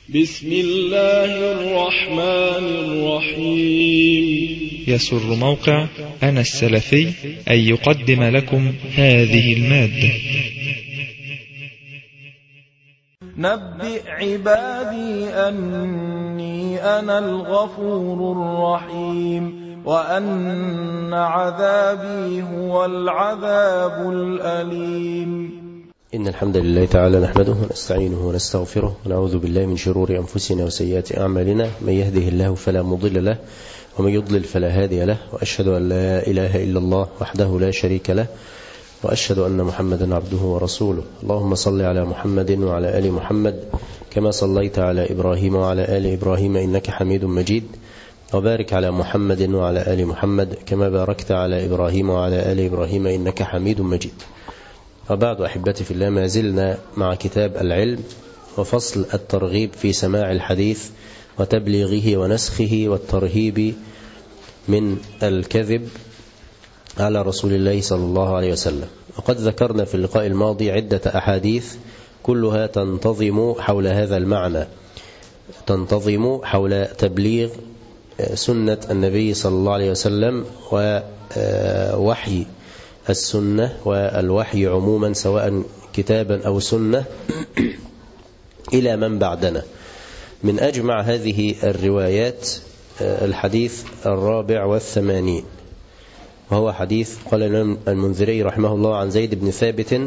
بسم الله الرحمن الرحيم. يسر موقع أنا السلفي أن يقدم لكم هذه المادة. نبئ عبادي أني أنا الغفور الرحيم وأن عذابي هو العذاب الأليم. إن الحمد لله تعالى نحمده ونستعينه ونستغفره ونعوذ بالله من شرور أنفسنا وسيئات أعمالنا. من يهده الله فلا مضل له ومن يضلل فلا هادي له، وأشهد أن لا إله إلا الله وحده لا شريك له، وأشهد أن محمدا عبده ورسوله. اللهم صل على محمد وعلى آل محمد كما صليت على إبراهيم وعلى آل إبراهيم إنك حميد مجيد، وبارك على محمد وعلى آل محمد كما باركت على إبراهيم وعلى آل إبراهيم إنك حميد مجيد. وبعد أحبتي في الله، ما زلنا مع كتاب العلم وفصل الترغيب في سماع الحديث وتبليغه ونسخه والترهيب من الكذب على رسول الله صلى الله عليه وسلم. وقد ذكرنا في اللقاء الماضي عدة أحاديث كلها تنتظم حول هذا المعنى، تنتظم حول تبليغ سنة النبي صلى الله عليه وسلم ووحي السنة والوحي عموما سواء كتابا أو سنة إلى من بعدنا. من أجمع هذه الروايات الحديث 84، وهو حديث قال المنذري رحمه الله عن زيد بن ثابت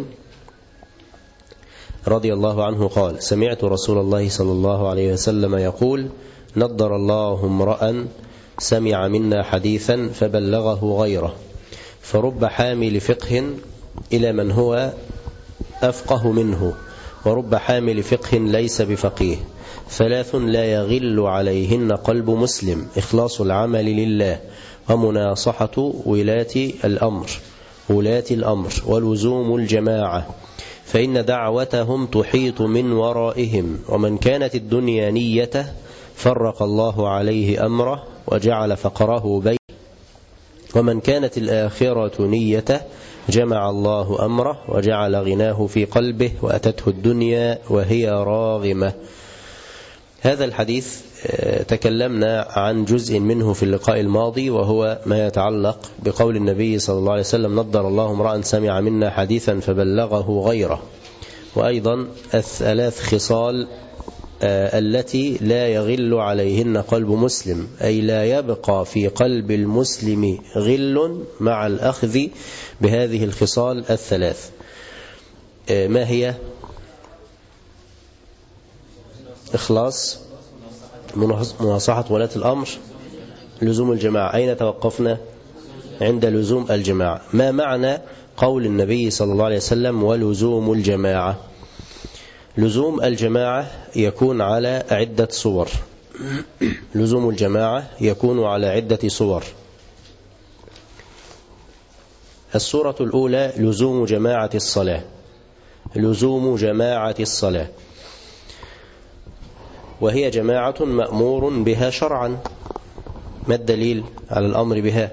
رضي الله عنه قال: سمعت رسول الله صلى الله عليه وسلم يقول: نضر الله امرأ سمع منا حديثا فبلغه غيره، فرب حامل فقه إلى من هو أفقه منه، ورب حامل فقه ليس بفقيه. ثلاث لا يغل عليهن قلب مسلم: إخلاص العمل لله، ومناصحة ولاة الأمر، ولزوم الجماعة، فإن دعوتهم تحيط من ورائهم. ومن كانت الدنيا نيته فرق الله عليه أمره وجعل فقره بين، ومن كانت الآخرة نيته جمع الله أمره وجعل غناه في قلبه وأتته الدنيا وهي راغمة. هذا الحديث تكلمنا عن جزء منه في اللقاء الماضي، وهو ما يتعلق بقول النبي صلى الله عليه وسلم: نضر الله امرأ سمع منا حديثا فبلغه غيره. وأيضا الثلاث خصال التي لا يغل عليهن قلب مسلم، أي لا يبقى في قلب المسلم غل مع الأخذ بهذه الخصال الثلاث. ما هي؟ إخلاص، مناصحة ولاة الأمر، لزوم الجماعة. أين توقفنا؟ عند لزوم الجماعة. ما معنى قول النبي صلى الله عليه وسلم ولزوم الجماعة؟ لزوم الجماعة يكون على عدة صور. لزوم الجماعة يكون على عدة صور. الصورة الأولى لزوم جماعة الصلاة. لزوم جماعة الصلاة، وهي جماعة مأمور بها شرعا. ما الدليل على الأمر بها؟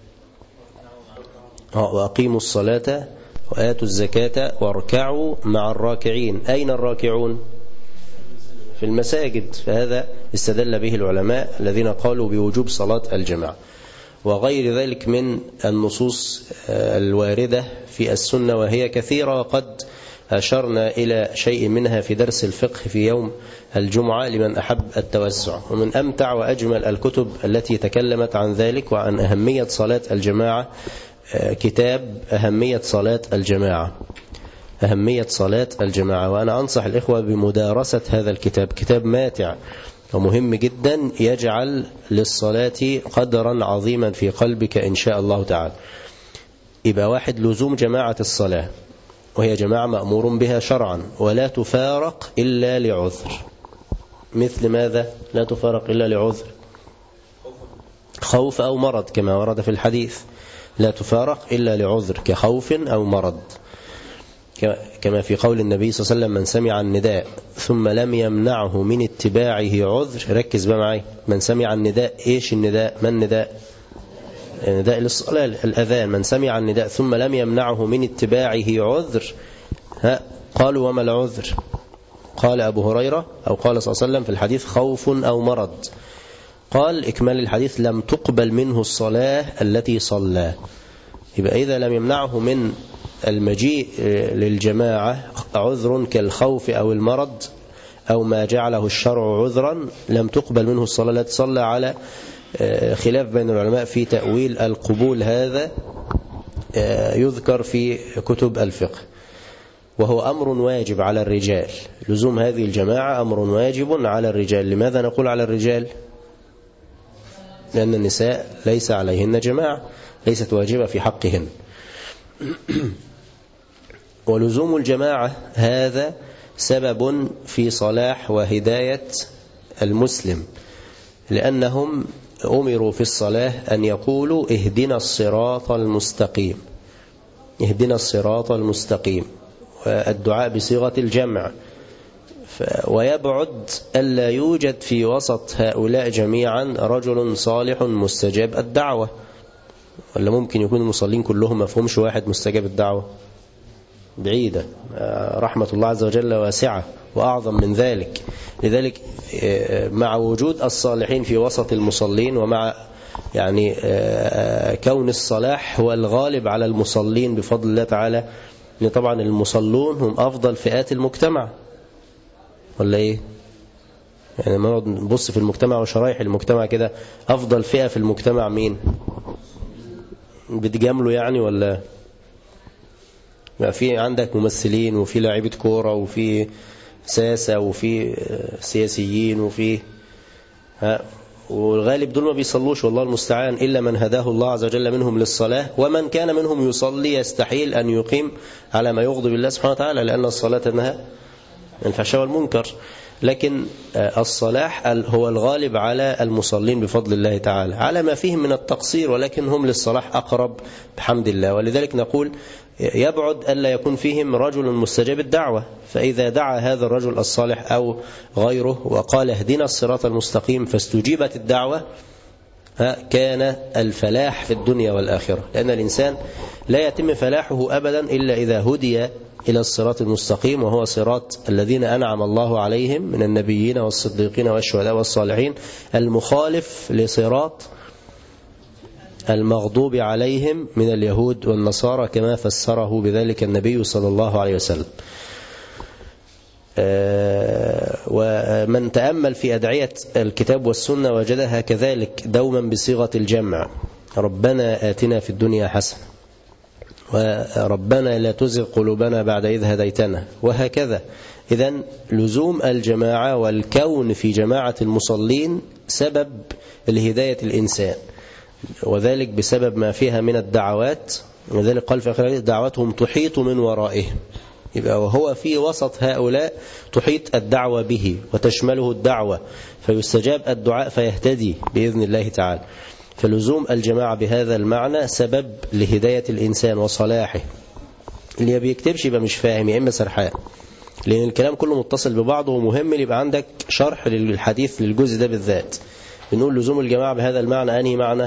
وأقيموا الصلاة وآتوا الزكاة واركعوا مع الراكعين. أين الراكعون؟ في المساجد. فهذا استدل به العلماء الذين قالوا بوجوب صلاة الجماعة، وغير ذلك من النصوص الواردة في السنة، وهي كثيرة، وقد أشرنا إلى شيء منها في درس الفقه في يوم الجمعة لمن أحب التوسع. ومن أمتع وأجمل الكتب التي تكلمت عن ذلك وعن أهمية صلاة الجماعة كتاب أهمية صلاة الجماعة. أهمية صلاة الجماعة. وأنا أنصح الإخوة بمدارسة هذا الكتاب، كتاب ماتع ومهم جدا، يجعل للصلاة قدرا عظيما في قلبك إن شاء الله تعالى. يبقى واحد، لزوم جماعة الصلاة، وهي جماعة مأمور بها شرعا ولا تفارق إلا لعذر. مثل ماذا لا تفارق إلا لعذر؟ خوف أو مرض، كما ورد في الحديث: لا تفارق إلا لعذر، كخوف أو مرض، كما في قول النبي صلى الله عليه وسلم: من سمع النداء ثم لم يمنعه من اتباعه عذر. ركز بقى معي، من سمع النداء. إيش النداء؟ ما النداء؟ النداء للصلاة، الأذان. من سمع النداء ثم لم يمنعه من اتباعه عذر. قالوا: وما العذر؟ قال أبو هريرة أو قال صلى الله عليه وسلم في الحديث خوف أو مرض. قال إكمال الحديث لم تقبل منه الصلاة التي صلى. يبقى إذا لم يمنعه من المجيء للجماعة عذر كالخوف أو المرض أو ما جعله الشرع عذرا لم تقبل منه الصلاة التي صلى، على خلاف بين العلماء في تأويل القبول. هذا يذكر في كتب الفقه، وهو أمر واجب على الرجال. لزوم هذه الجماعة أمر واجب على الرجال. لماذا نقول على الرجال؟ لأن النساء ليس عليهن جماعة، ليست واجبة في حقهن. ولزوم الجماعة هذا سبب في صلاح وهداية المسلم، لأنهم أمروا في الصلاة أن يقولوا اهدنا الصراط المستقيم، اهدنا الصراط المستقيم، والدعاء بصيغة الجمع. ويبعد ألا يوجد في وسط هؤلاء جميعا رجل صالح مستجاب الدعوة، ولا ممكن يكون المصلين كلهم مفهومش واحد مستجاب الدعوة؟ بعيدة. رحمة الله عز وجل واسعة وأعظم من ذلك. لذلك مع وجود الصالحين في وسط المصلين، ومع يعني كون الصلاح هو الغالب على المصلين بفضل الله تعالى، لأن طبعا المصلون هم أفضل فئات المجتمع، ولا إيه؟ يعني ما نبص في المجتمع وشرائح المجتمع كده، أفضل فئة في المجتمع مين؟ بتجاملوا يعني ولا؟ في عندك ممثلين، وفي لاعيبة كورة، وفي ساسة، وفي سياسيين، وفي والغالب دول ما بيصلوش والله المستعان إلا من هداه الله عز وجل منهم للصلاة، ومن كان منهم يصلي يستحيل أن يقيم على ما يغضب الله سبحانه وتعالى، لأن الصلاة تنهى عن الفحشاء والمنكر. لكن الصلاح هو الغالب على المصلين بفضل الله تعالى، على ما فيهم من التقصير، ولكن هم للصلاح أقرب بحمد الله. ولذلك نقول يبعد ألا يكون فيهم رجل مستجاب الدعوة، فإذا دعا هذا الرجل الصالح أو غيره وقال اهدنا الصراط المستقيم فاستجيبت الدعوة، كان الفلاح في الدنيا والآخرة. لأن الإنسان لا يتم فلاحه أبدا إلا إذا هدي إلى الصراط المستقيم، وهو صراط الذين أنعم الله عليهم من النبيين والصديقين والشهداء والصالحين، المخالف لصراط المغضوب عليهم من اليهود والنصارى، كما فسره بذلك النبي صلى الله عليه وسلم. ومن تأمل في أدعية الكتاب والسنة وجدها كذلك دوما بصيغة الجمع: ربنا آتنا في الدنيا حسنة، وربنا لا تزغ قلوبنا بعد إذ هديتنا، وهكذا. إذن لزوم الجماعة والكون في جماعة المصلين سبب لهداية الإنسان، وذلك بسبب ما فيها من الدعوات. وذلك قال في آخر دعوتهم تحيط من ورائهم، يبقى وهو في وسط هؤلاء تحيط الدعوة به وتشمله الدعوة، فيستجاب الدعاء فيهتدي بإذن الله تعالى. فلزوم الجماعة بهذا المعنى سبب لهداية الإنسان وصلاحه. اللي بيكتبش يبقى مش فاهم، يا إما سرحان، لأن الكلام كله متصل ببعضه، ومهم يبقى عندك شرح للحديث للجزء ده بالذات. بنقول لزوم الجماعة بهذا المعنى أنهي معنى؟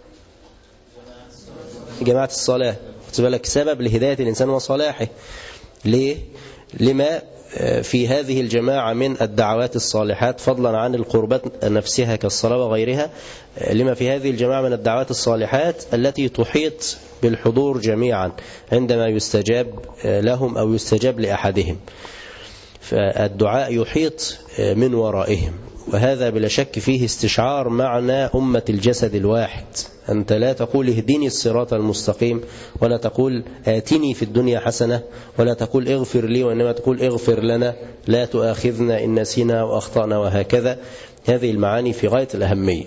جماعة الصلاة. بالك سبب لهداية الإنسان وصلاحه. ليه؟ لما في هذه الجماعة من الدعوات الصالحات، فضلا عن القربات نفسها كالصلاة وغيرها، لما في هذه الجماعة من الدعوات الصالحات التي تحيط بالحضور جميعا عندما يستجاب لهم أو يستجاب لأحدهم، فالدعاء يحيط من ورائهم. وهذا بلا شك فيه استشعار معنى أمة الجسد الواحد. أنت لا تقول اهدني الصراط المستقيم، ولا تقول آتني في الدنيا حسنة، ولا تقول اغفر لي، وإنما تقول اغفر لنا، لا تؤاخذنا إن نسينا وأخطأنا، وهكذا. هذه المعاني في غاية الأهمية.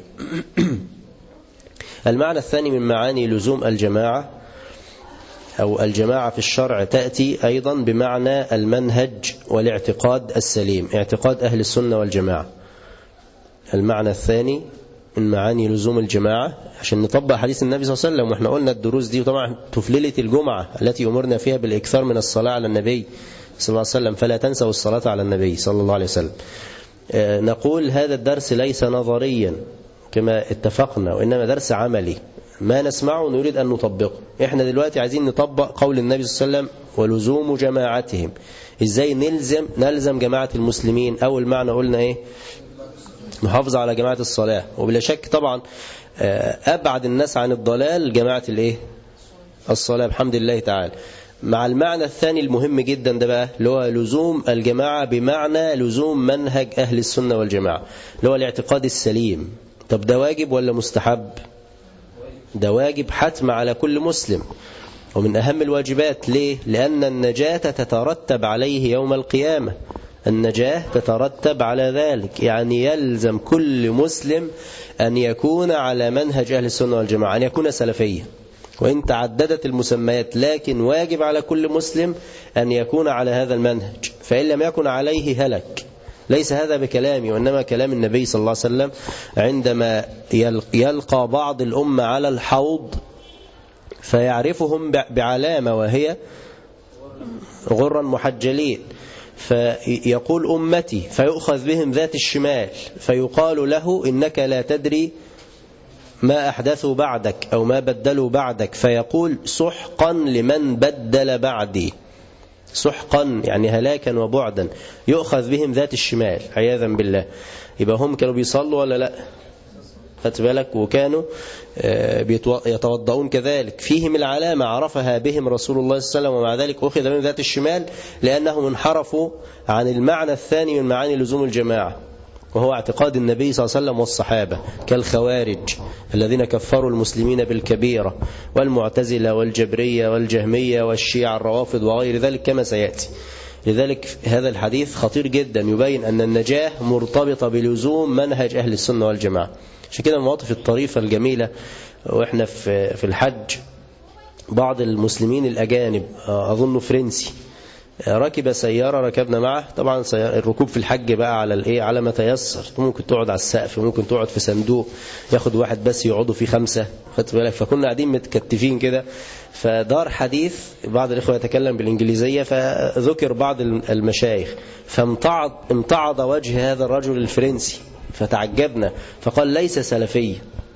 المعنى الثاني من معاني لزوم الجماعة أو الجماعة في الشرع تأتي أيضا بمعنى المنهج والاعتقاد السليم، اعتقاد أهل السنة والجماعة. المعنى الثاني من معاني لزوم الجماعة عشان نطبق حديث النبي صلى الله عليه وسلم. واحنا قلنا الدروس دي طبعا تفليلة الجمعة التي أمرنا فيها بالإكثار من الصلاة على النبي صلى الله عليه وسلم، فلا تنسوا الصلاة على النبي صلى الله عليه وسلم. نقول هذا الدرس ليس نظريا كما اتفقنا، وإنما درس عملي. ما نسمعه نريد أن نطبقه. احنا دلوقتي عايزين نطبق قول النبي صلى الله عليه وسلم ولزوم جماعتهم. إزاي نلزم جماعة المسلمين؟ أول معنى قلنا إيه؟ محافظة على جماعة الصلاة. وبلا شك طبعا أبعد الناس عن الضلال جماعة الإيه؟ الصلاة بحمد الله تعالى. مع المعنى الثاني المهم جدا ده بقى اللي هو لزوم الجماعة بمعنى لزوم منهج أهل السنة والجماعة اللي هو الاعتقاد السليم. طب ده واجب ولا مستحب؟ ده واجب حتم على كل مسلم ومن أهم الواجبات. ليه؟ لأن النجاة تترتب عليه يوم القيامة. النجاة تترتب على ذلك، يعني يلزم كل مسلم أن يكون على منهج أهل السنة والجماعة، أن يكون سلفيا. وإن تعددت المسميات لكن واجب على كل مسلم أن يكون على هذا المنهج، فإن لم يكن عليه هلك. ليس هذا بكلامي وإنما كلام النبي صلى الله عليه وسلم عندما يلقى بعض الأمة على الحوض فيعرفهم بعلامة وهي غرا محجلين، فيقول أمتي، فيؤخذ بهم ذات الشمال فيقال له إنك لا تدري ما أحدثوا بعدك أو ما بدلوا بعدك، فيقول سحقا لمن بدل بعدي. سحقا يعني هلاكا وبعدا. يؤخذ بهم ذات الشمال عياذا بالله. يبقى هم كانوا بيصلوا ولا لا؟ خدت بالك؟ وكانوا يتوضؤون كذلك. فيهم العلامة عرفها بهم رسول الله صلى الله عليه وسلم، ومع ذلك أخذ بهم ذات الشمال لأنهم انحرفوا عن المعنى الثاني من معاني لزوم الجماعة، وهو اعتقاد النبي صلى الله عليه وسلم والصحابة، كالخوارج الذين كفروا المسلمين بالكبيرة، والمعتزلة والجبرية والجهمية والشيعة الروافض وغير ذلك كما سيأتي. لذلك هذا الحديث خطير جدا يبين أن النجاة مرتبطة بلزوم منهج أهل السنة والجماعة. عشان كده المواقف الطريفة الجميلة وإحنا في الحج، بعض المسلمين الأجانب أظن فرنسي ركب سيارة، ركبنا معه. طبعا الركوب في الحج بقى على ما تيسر، ممكن تقعد على السقف، ممكن تقعد في صندوق، ياخد واحد بس يقعدوا فيه 5، خدت بالك؟ فكنا قاعدين متكتفين كده. فدار حديث بعض الإخوة يتكلم بالإنجليزية، فذكر بعض المشايخ، فامتعض وجه هذا الرجل الفرنسي فتعجبنا، فقال ليس سلفي.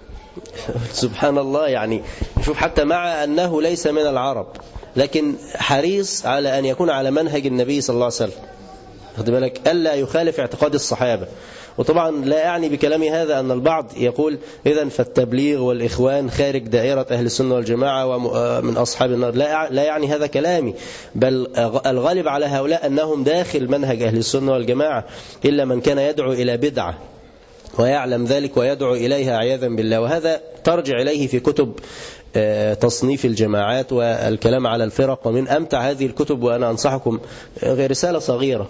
سبحان الله، يعني شوف حتى مع أنه ليس من العرب لكن حريص على أن يكون على منهج النبي صلى الله عليه وسلم، خد بالك، ألا يخالف اعتقاد الصحابة. وطبعا لا يعني بكلامي هذا أن البعض يقول إذن فالتبليغ والإخوان خارج دائرة أهل السنة والجماعة ومن أصحاب النار. لا يعني هذا كلامي، بل الغالب على هؤلاء أنهم داخل منهج أهل السنة والجماعة، إلا من كان يدعو إلى بدعة ويعلم ذلك ويدعو إليها عياذا بالله. وهذا ترجع إليه في كتب تصنيف الجماعات والكلام على الفرق. ومن أمتع هذه الكتب، وأنا أنصحكم، رسالة صغيرة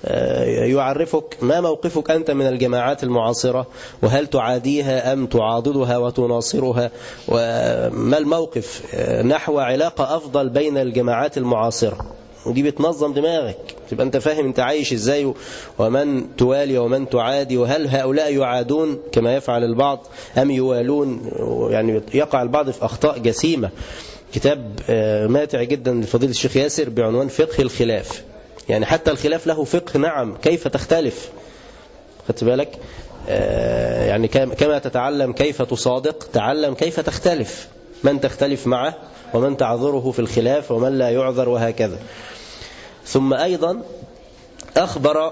يعرفك ما موقفك أنت من الجماعات المعاصرة، وهل تعاديها أم تعاضدها وتناصرها، وما الموقف نحو علاقة أفضل بين الجماعات المعاصرة. ودي بتنظم دماغك، تبقى أنت فاهم أنت عايش إزاي ومن توالي ومن تعادي، وهل هؤلاء يعادون كما يفعل البعض أم يوالون. يعني يقع البعض في أخطاء جسيمة. كتاب ماتع جدا لفضيلة الشيخ ياسر بعنوان فقه الخلاف. يعني حتى الخلاف له فقه، نعم، كيف تختلف، خدت بالك؟ يعني كما تتعلم كيف تصادق، تعلم كيف تختلف، من تختلف معه ومن تعذره في الخلاف ومن لا يعذر، وهكذا. ثم أيضا أخبر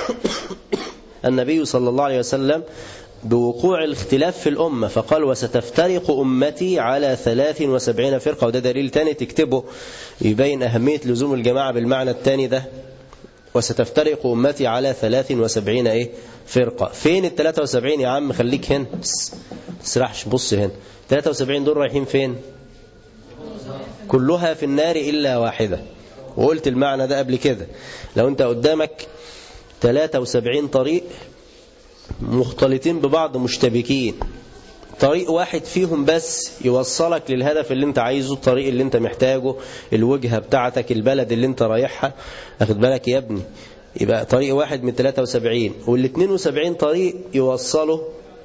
النبي صلى الله عليه وسلم بوقوع الاختلاف في الأمة، فقال وستفترق أمتي على 73 فرقة. وده دليل تاني تكتبه يبين أهمية لزوم الجماعة بالمعنى التاني ده. وستفترق أمتي على 73 فرقة. فين ال 73 يا عم؟ خليك هنا، تسرحش، بص هنا. 73 دول رايحين فين؟ كلها في النار إلا واحدة. وقلت المعنى ده قبل كده. لو أنت قدامك 73 طريق مختلطين ببعض مشتبكين، طريق واحد فيهم بس يوصلك للهدف اللي انت عايزه، الطريق اللي انت محتاجه، الوجهة بتاعتك، البلد اللي انت رايحها، اخد بالك يا ابني؟ يبقى طريق واحد من 73، وال 72 طريق يوصله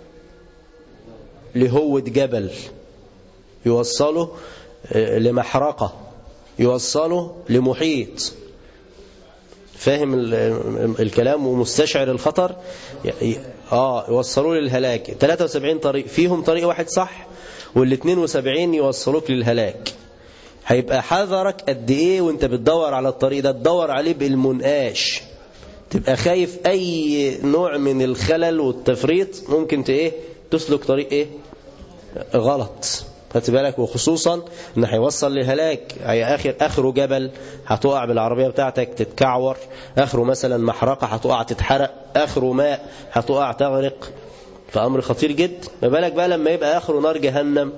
لهوة جبل، يوصله لمحرقة، يوصله لمحيط. فاهم الكلام ومستشعر الخطر؟ يوصلوا للهلاك. 73 طريق فيهم طريق واحد صح، وال 72 يوصلوك للهلاك. هيبقى حذرك قد ايه وانت بتدور على الطريق ده، تدور عليه بالمنقاش، تبقى خايف اي نوع من الخلل والتفريط ممكن تسلك طريق غلط. خدت بالك؟ وخصوصا ان هيوصل للهلاك. اخره جبل هتقع بالعربيه بتاعتك تتكعور، اخره مثلا محرقه هتقع تتحرق، اخره ماء هتقع تغرق، فامر خطير جدا. ما بالك بقى لما يبقى اخره نار جهنم؟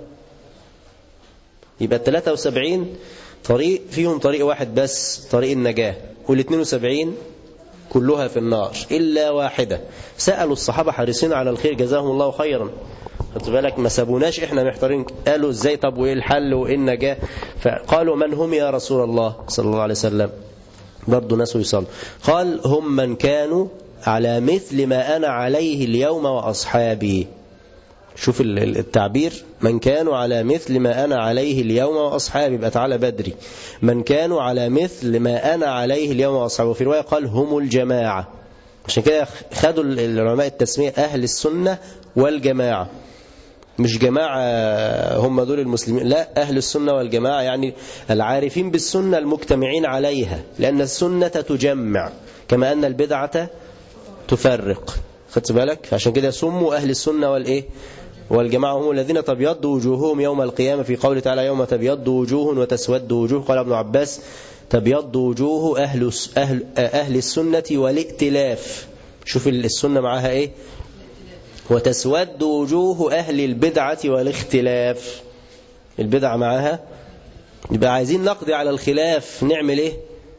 يبقى 73 طريق فيهم طريق واحد بس، طريق النجاه، وال72 كلها في النار الا واحده. سالوا الصحابه حريصين على الخير جزاهم الله خيرا، خدت بالك؟ ما سابوناش احنا محتارين، قالوا ازاي طب وايه الحل وايه النجاه؟ فقالوا من هم يا رسول الله صلى الله عليه وسلم؟ برضه ناس يصلوا. قال هم من كانوا على مثل ما انا عليه اليوم واصحابي. شوف التعبير، من كانوا على مثل ما انا عليه اليوم واصحابي، يبقى تعالى بدري. من كانوا على مثل ما انا عليه اليوم واصحابي. وفي روايه قال هم الجماعه. عشان كده خدوا العلماء التسميه اهل السنه والجماعه، مش جماعة هم دول المسلمين، لا، أهل السنة والجماعة يعني العارفين بالسنة المجتمعين عليها، لأن السنة تجمع كما أن البدعة تفرق. خدت بالك؟ عشان كده سموا أهل السنة والجماعة هم الذين تبيض وجوههم يوم القيامة، في قوله تعالى يوم تبيض وجوه وتسود وجوه. قال ابن عباس تبيض وجوه أهل السنة والائتلاف. شوف السنة معاها وتسود وجوه أهل البدعة والاختلاف. البدعة معها، يبقى عايزين نقضي على الخلاف، نعمل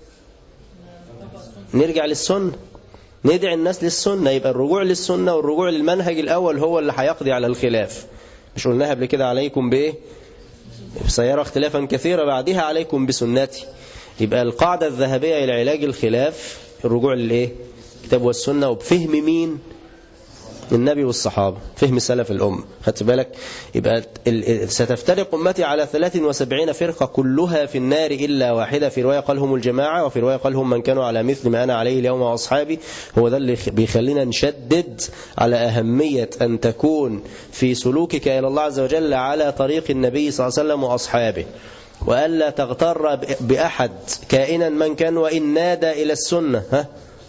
نرجع للسنة، ندعي الناس للسنة. يبقى الرجوع للسنة والرجوع للمنهج الأول هو اللي هيقضي على الخلاف. مش قلناها قبل كده عليكم سيرى اختلافا كثيرا بعدها عليكم بسنتي. يبقى القاعدة الذهبية لعلاج الخلاف الرجوع كتاب والسنة، وبفهم مين؟ النبي والصحابة، فهم سلف الأمة. خدت بالك؟ يبقى ستفترق أمتي على 73 فرقة كلها في النار إلا واحدة. في رواية قال هم الجماعة، وفي رواية قال هم من كانوا على مثل ما أنا عليه اليوم وأصحابي. هو ده اللي بيخلينا نشدد على أهمية أن تكون في سلوكك إلى الله عز وجل على طريق النبي صلى الله عليه وسلم وأصحابه، وألا تغتر بأحد كائنا من كان، وإن نادى إلى السنة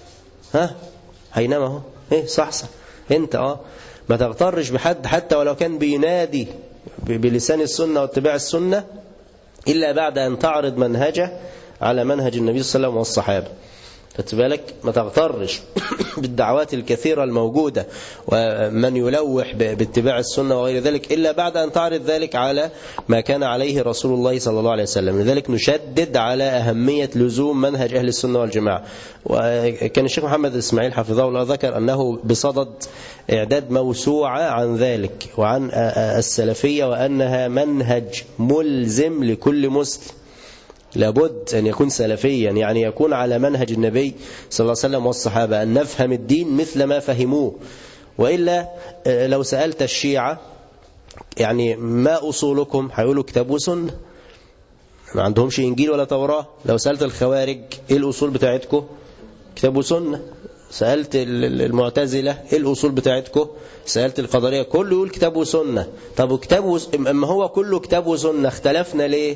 هينما صح انت ما تغترش بحد حتى ولو كان بينادي بلسان السنة واتباع السنة، إلا بعد أن تعرض منهجه على منهج النبي صلى الله عليه وسلم والصحابة. خدت بالك؟ ما تغترش بالدعوات الكثيرة الموجودة ومن يلوح باتباع السنة وغير ذلك، إلا بعد أن تعرض ذلك على ما كان عليه رسول الله صلى الله عليه وسلم. لذلك نشدد على أهمية لزوم منهج أهل السنة والجماعة. وكان الشيخ محمد إسماعيل حفظه الله ذكر أنه بصدد إعداد موسوعة عن ذلك وعن السلفية، وأنها منهج ملزم لكل مسلم، لابد أن يكون سلفيا، يعني يكون على منهج النبي صلى الله عليه وسلم والصحابة، أن نفهم الدين مثل ما فهموه. وإلا لو سألت الشيعة يعني ما أصولكم، هيقولوا كتاب وسنة، ما عندهمش إنجيل ولا توراة. لو سألت الخوارج إيه الأصول بتاعتكم؟ كتاب وسنة. سألت المعتزلة إيه الأصول بتاعتكم؟ سألت القدرية، كله يقول كتاب وسنة. طب أما هو كله كتاب وسنة، اختلفنا ليه؟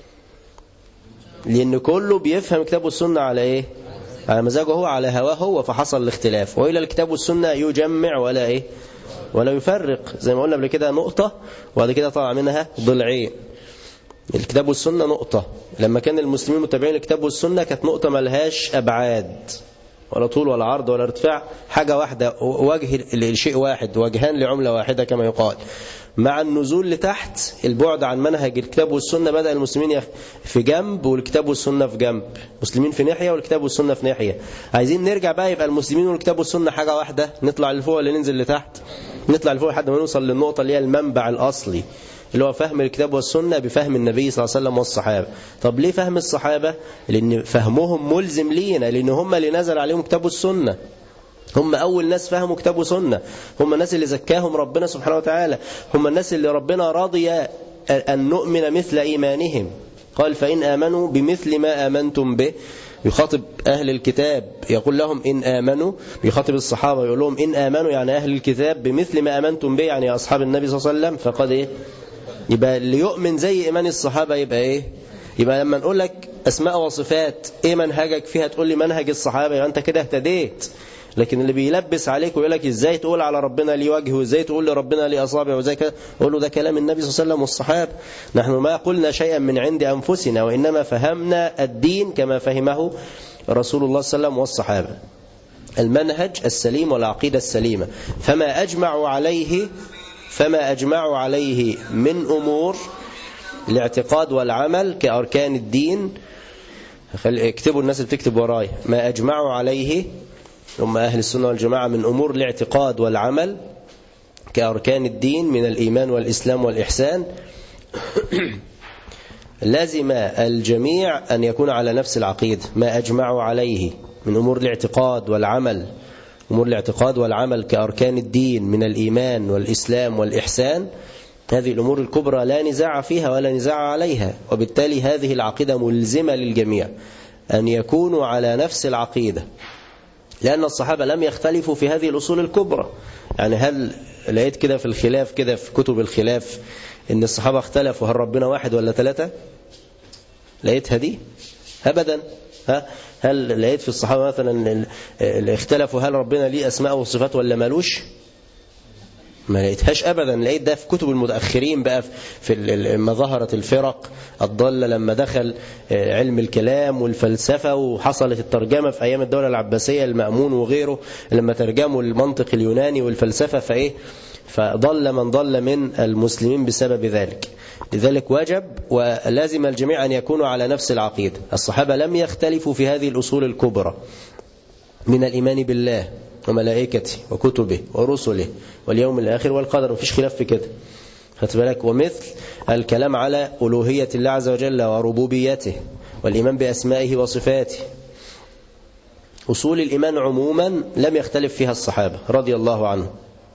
لأن كله بيفهم كتاب والسنة على على مزاجه هو، على هواه هو، فحصل الاختلاف. وإلى الكتاب والسنة يجمع ولا يفرق، زي ما قلنا قبل كده نقطة وبعد كده طلع منها ضلعين. الكتاب والسنة نقطة، لما كان المسلمين متابعين الكتاب والسنة كانت نقطة ملهاش أبعاد ولا طول ولا عرض ولا ارتفاع، حاجة واحدة، وجه لشيء واحد، وجهان لعملة واحدة كما يقال. مع النزول لتحت البعد عن منهج الكتاب والسنة بدأ المسلمين في جنب والكتاب والسنة في جنب، مسلمين في ناحية والكتاب والسنة في ناحية. عايزين نرجع بقى يبقى المسلمين والكتاب والسنة حاجة واحدة، نطلع لفوق ولا ننزل لتحت؟ نطلع لفوق لحد ما نوصل للنقطة اللي هي المنبع الأصلي، اللي هو فهم الكتاب والسنة بفهم النبي صلى الله عليه وسلم والصحابة. طب ليه فهم الصحابة؟ لأن فهمهم ملزم لينا، لأن هم اللي نزل عليهم كتاب والسنة، هم أول ناس فهموا كتاب وسنة، هم الناس اللي زكاهم ربنا سبحانه وتعالى، هم الناس اللي ربنا راضي أن نؤمن مثل إيمانهم. قال فإن آمنوا بمثل ما آمنتم به. يخاطب أهل الكتاب يقول لهم إن آمنوا، يخاطب الصحابة يقول لهم إن آمنوا يعني أهل الكتاب بمثل ما آمنتم به، يعني أصحاب النبي صلى الله عليه وسلم، فقد يبقى اللي يؤمن زي إيمان الصحابة يبقى يبقى لما نقول لك أسماء وصفات إيه منهجك فيها، تقول لي منهج الصحابة، يبقى أنت كده اهتديت. لكن اللي بيلبس عليك ويقول لك إزاي تقول على ربنا ليه وجه، وإزاي تقول لربنا ليه أصابع وزي كده، قول له ده كلام النبي صلى الله عليه وسلم والصحابة. نحن ما قلنا شيئا من عند أنفسنا، وإنما فهمنا الدين كما فهمه رسول الله صلى الله عليه وسلم والصحابة، المنهج السليم والعقيدة السليمة. فما أجمعوا عليه من أمور الاعتقاد والعمل كأركان الدين، اكتبوا الناس اللي بتكتب وراي، ما أجمعوا عليه هم أهل السنة والجماعة من أمور الاعتقاد والعمل كأركان الدين من الإيمان والإسلام والإحسان، لازم الجميع أن يكون على نفس العقيدة. ما أجمعوا عليه من أمور الاعتقاد والعمل، أمور الاعتقاد والعمل كأركان الدين من الإيمان والإسلام والإحسان، هذه الأمور الكبرى لا نزاع فيها ولا نزاع عليها، وبالتالي هذه العقيدة ملزمة للجميع أن يكونوا على نفس العقيدة، لأن الصحابة لم يختلفوا في هذه الأصول الكبرى. يعني هل لقيت كده في الخلاف كده في كتب الخلاف إن الصحابة اختلفوا هل ربنا واحد ولا ثلاثة؟ لقيتها دي؟ أبدا. هل لقيت في الصحابة مثلا اختلفوا هل ربنا ليه أسماء وصفات ولا مالوش؟ ما لقيتهاش أبدا. لقيت ده في كتب المتأخرين بقى، في لما ظهرت الفرق الضالة، لما دخل علم الكلام والفلسفة وحصلت الترجمة في أيام الدولة العباسية، المأمون وغيره لما ترجموا المنطق اليوناني والفلسفة فضل من ضل من المسلمين بسبب ذلك. لذلك وجب ولازم الجميع أن يكونوا على نفس العقيدة. الصحابة لم يختلفوا في هذه الأصول الكبرى من الإيمان بالله وملائكته وكتبه ورسله واليوم الآخر والقدر، مفيش خلاف في كده، خدت بالك. ومثل الكلام على ألوهية الله عز وجل وربوبيته والإيمان بأسمائه وصفاته، أصول الإيمان عموما لم يختلف فيها الصحابة رضي الله عنهم.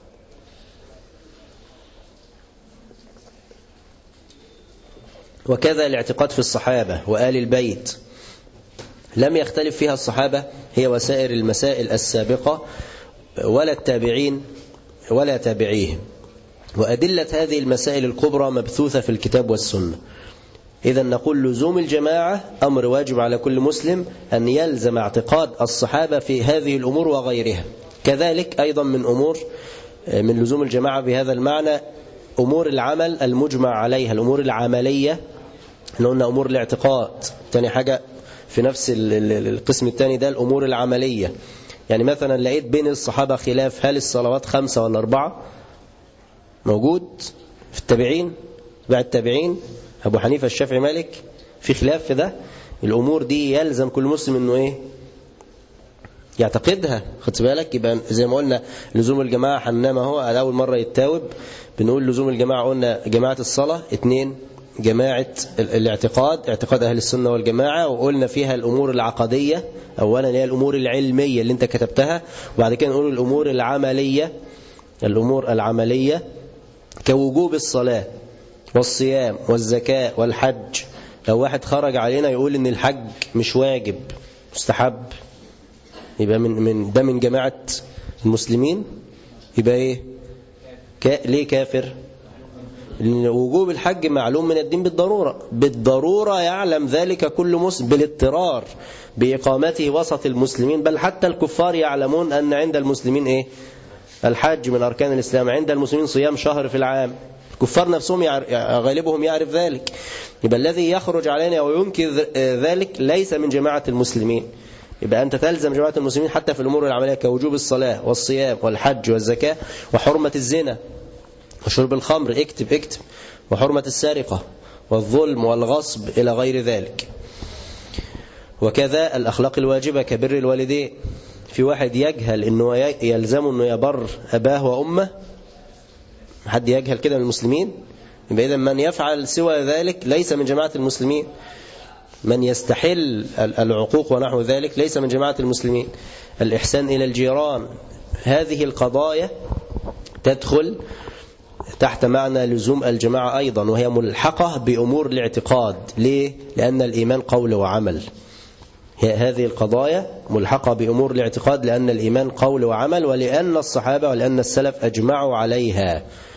وكذا الاعتقاد في الصحابة وآل البيت لم يختلف فيها الصحابة هي وسائر المسائل السابقة ولا التابعين ولا تابعيهم. وأدلة هذه المسائل الكبرى مبثوثة في الكتاب والسنة. إذا نقول لزوم الجماعة أمر واجب على كل مسلم أن يلزم اعتقاد الصحابة في هذه الأمور وغيرها. كذلك أيضا من لزوم الجماعة بهذا المعنى أمور العمل المجمع عليها، الأمور العملية. احنا قلنا أمور الاعتقاد، تاني حاجة في نفس القسم الثاني ده الأمور العملية. يعني مثلا لقيت بين الصحابة خلاف هل الصلوات 5 ولا 4؟ موجود في التابعين، بعد التابعين أبو حنيفة الشافعي مالك، في خلاف في ده. الأمور دي يلزم كل مسلم إنه يعتقدها، خدت بالك. يبقى زي ما قلنا لزوم الجماعة حنما هو على أول مرة يتاوب، بنقول لزوم الجماعة قلنا جماعة الصلاة، 2 جماعة الاعتقاد، اعتقاد أهل السنة والجماعة، وقلنا فيها الأمور العقدية أولا هي الأمور العلمية اللي انت كتبتها، وبعد كده نقول الأمور العملية، الأمور العملية كوجوب الصلاة والصيام والزكاة والحج. لو واحد خرج علينا يقول إن الحج مش واجب مستحب، يبقى ده من جماعة المسلمين، يبقى ليه كافر؟ لأن وجوب الحج معلوم من الدين بالضرورة يعلم ذلك كل مسلم، بالاضطرار بإقامته وسط المسلمين، بل حتى الكفار يعلمون أن عند المسلمين الحج من أركان الإسلام، عند المسلمين صيام شهر في العام، الكفار نفسهم غالبهم يعرف ذلك. يبقى الذي يخرج علينا وينكر ذلك ليس من جماعة المسلمين. يبقى أنت تلزم جماعة المسلمين حتى في الأمور العملية كوجوب الصلاة والصيام والحج والزكاة وحرمة الزنا وشرب الخمر، اكتب وحرمة السرقة والظلم والغصب إلى غير ذلك. وكذا الأخلاق الواجبة كبر الوالدين. في واحد يجهل إنه يلزمه إنه يبر أباه وأمه، حد يجهل كده من المسلمين؟ يبقى إذا من يفعل سوى ذلك ليس من جماعة المسلمين. من يستحل العقوق ونحو ذلك ليس من جماعة المسلمين. الإحسان إلى الجيران، هذه القضايا تدخل تحت معنى لزوم الجماعة أيضا، وهي ملحقة بأمور الاعتقاد. ليه؟ لأن الإيمان قول وعمل. هذه القضايا ملحقة بأمور الاعتقاد لأن الإيمان قول وعمل، ولأن الصحابة ولأن السلف أجمعوا عليها.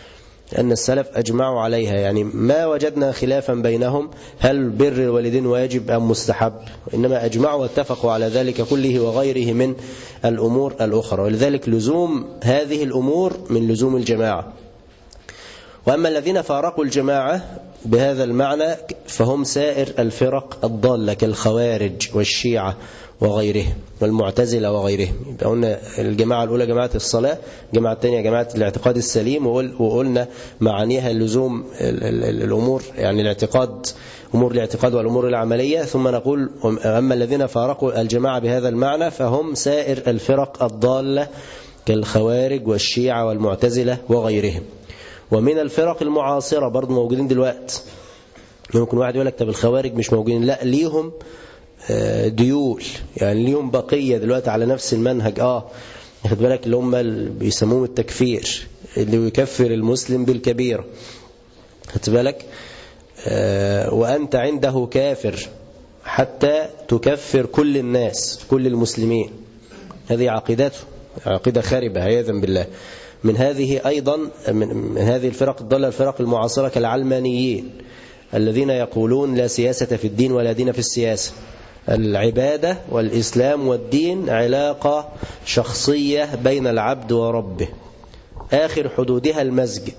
أن السلف أجمعوا عليها، يعني ما وجدنا خلافا بينهم هل بر الوالدين واجب أم مستحب، إنما أجمعوا واتفقوا على ذلك كله وغيره من الأمور الأخرى. ولذلك لزوم هذه الأمور من لزوم الجماعة. وأما الذين فارقوا الجماعة بهذا المعنى فهم سائر الفرق الضالة كالخوارج والشيعة وغيرهم والمعتزلة وغيرهم. قلنا الجماعة الأولى جماعة الصلاة، الجماعة الثانية جماعة الاعتقاد السليم، وقلنا معانيها لزوم الأمور، يعني الاعتقاد، أمور الاعتقاد والأمور العملية. ثم نقول أما الذين فارقوا الجماعة بهذا المعنى فهم سائر الفرق الضالة كالخوارج والشيعة والمعتزلة وغيرهم. ومن الفرق المعاصرة برضو موجودين دلوقتي. ممكن واحد يقول لك طب الخوارج مش موجودين، لا ليهم ديول، يعني ليهم بقية دلوقتي على نفس المنهج. ياخد بالك اللي هم اللي بيسموهم التكفير، اللي يكفر المسلم بالكبيرة. خدت بالك وأنت عنده كافر حتى تكفر كل الناس كل المسلمين. هذه عقيدته، عقيدة خاربة عياذا بالله. من هذه أيضا من هذه الفرق الضالة الفرق المعاصرة كالعلمانيين الذين يقولون لا سياسة في الدين ولا دين في السياسة. العبادة والإسلام والدين علاقة شخصية بين العبد وربه، آخر حدودها المسجد.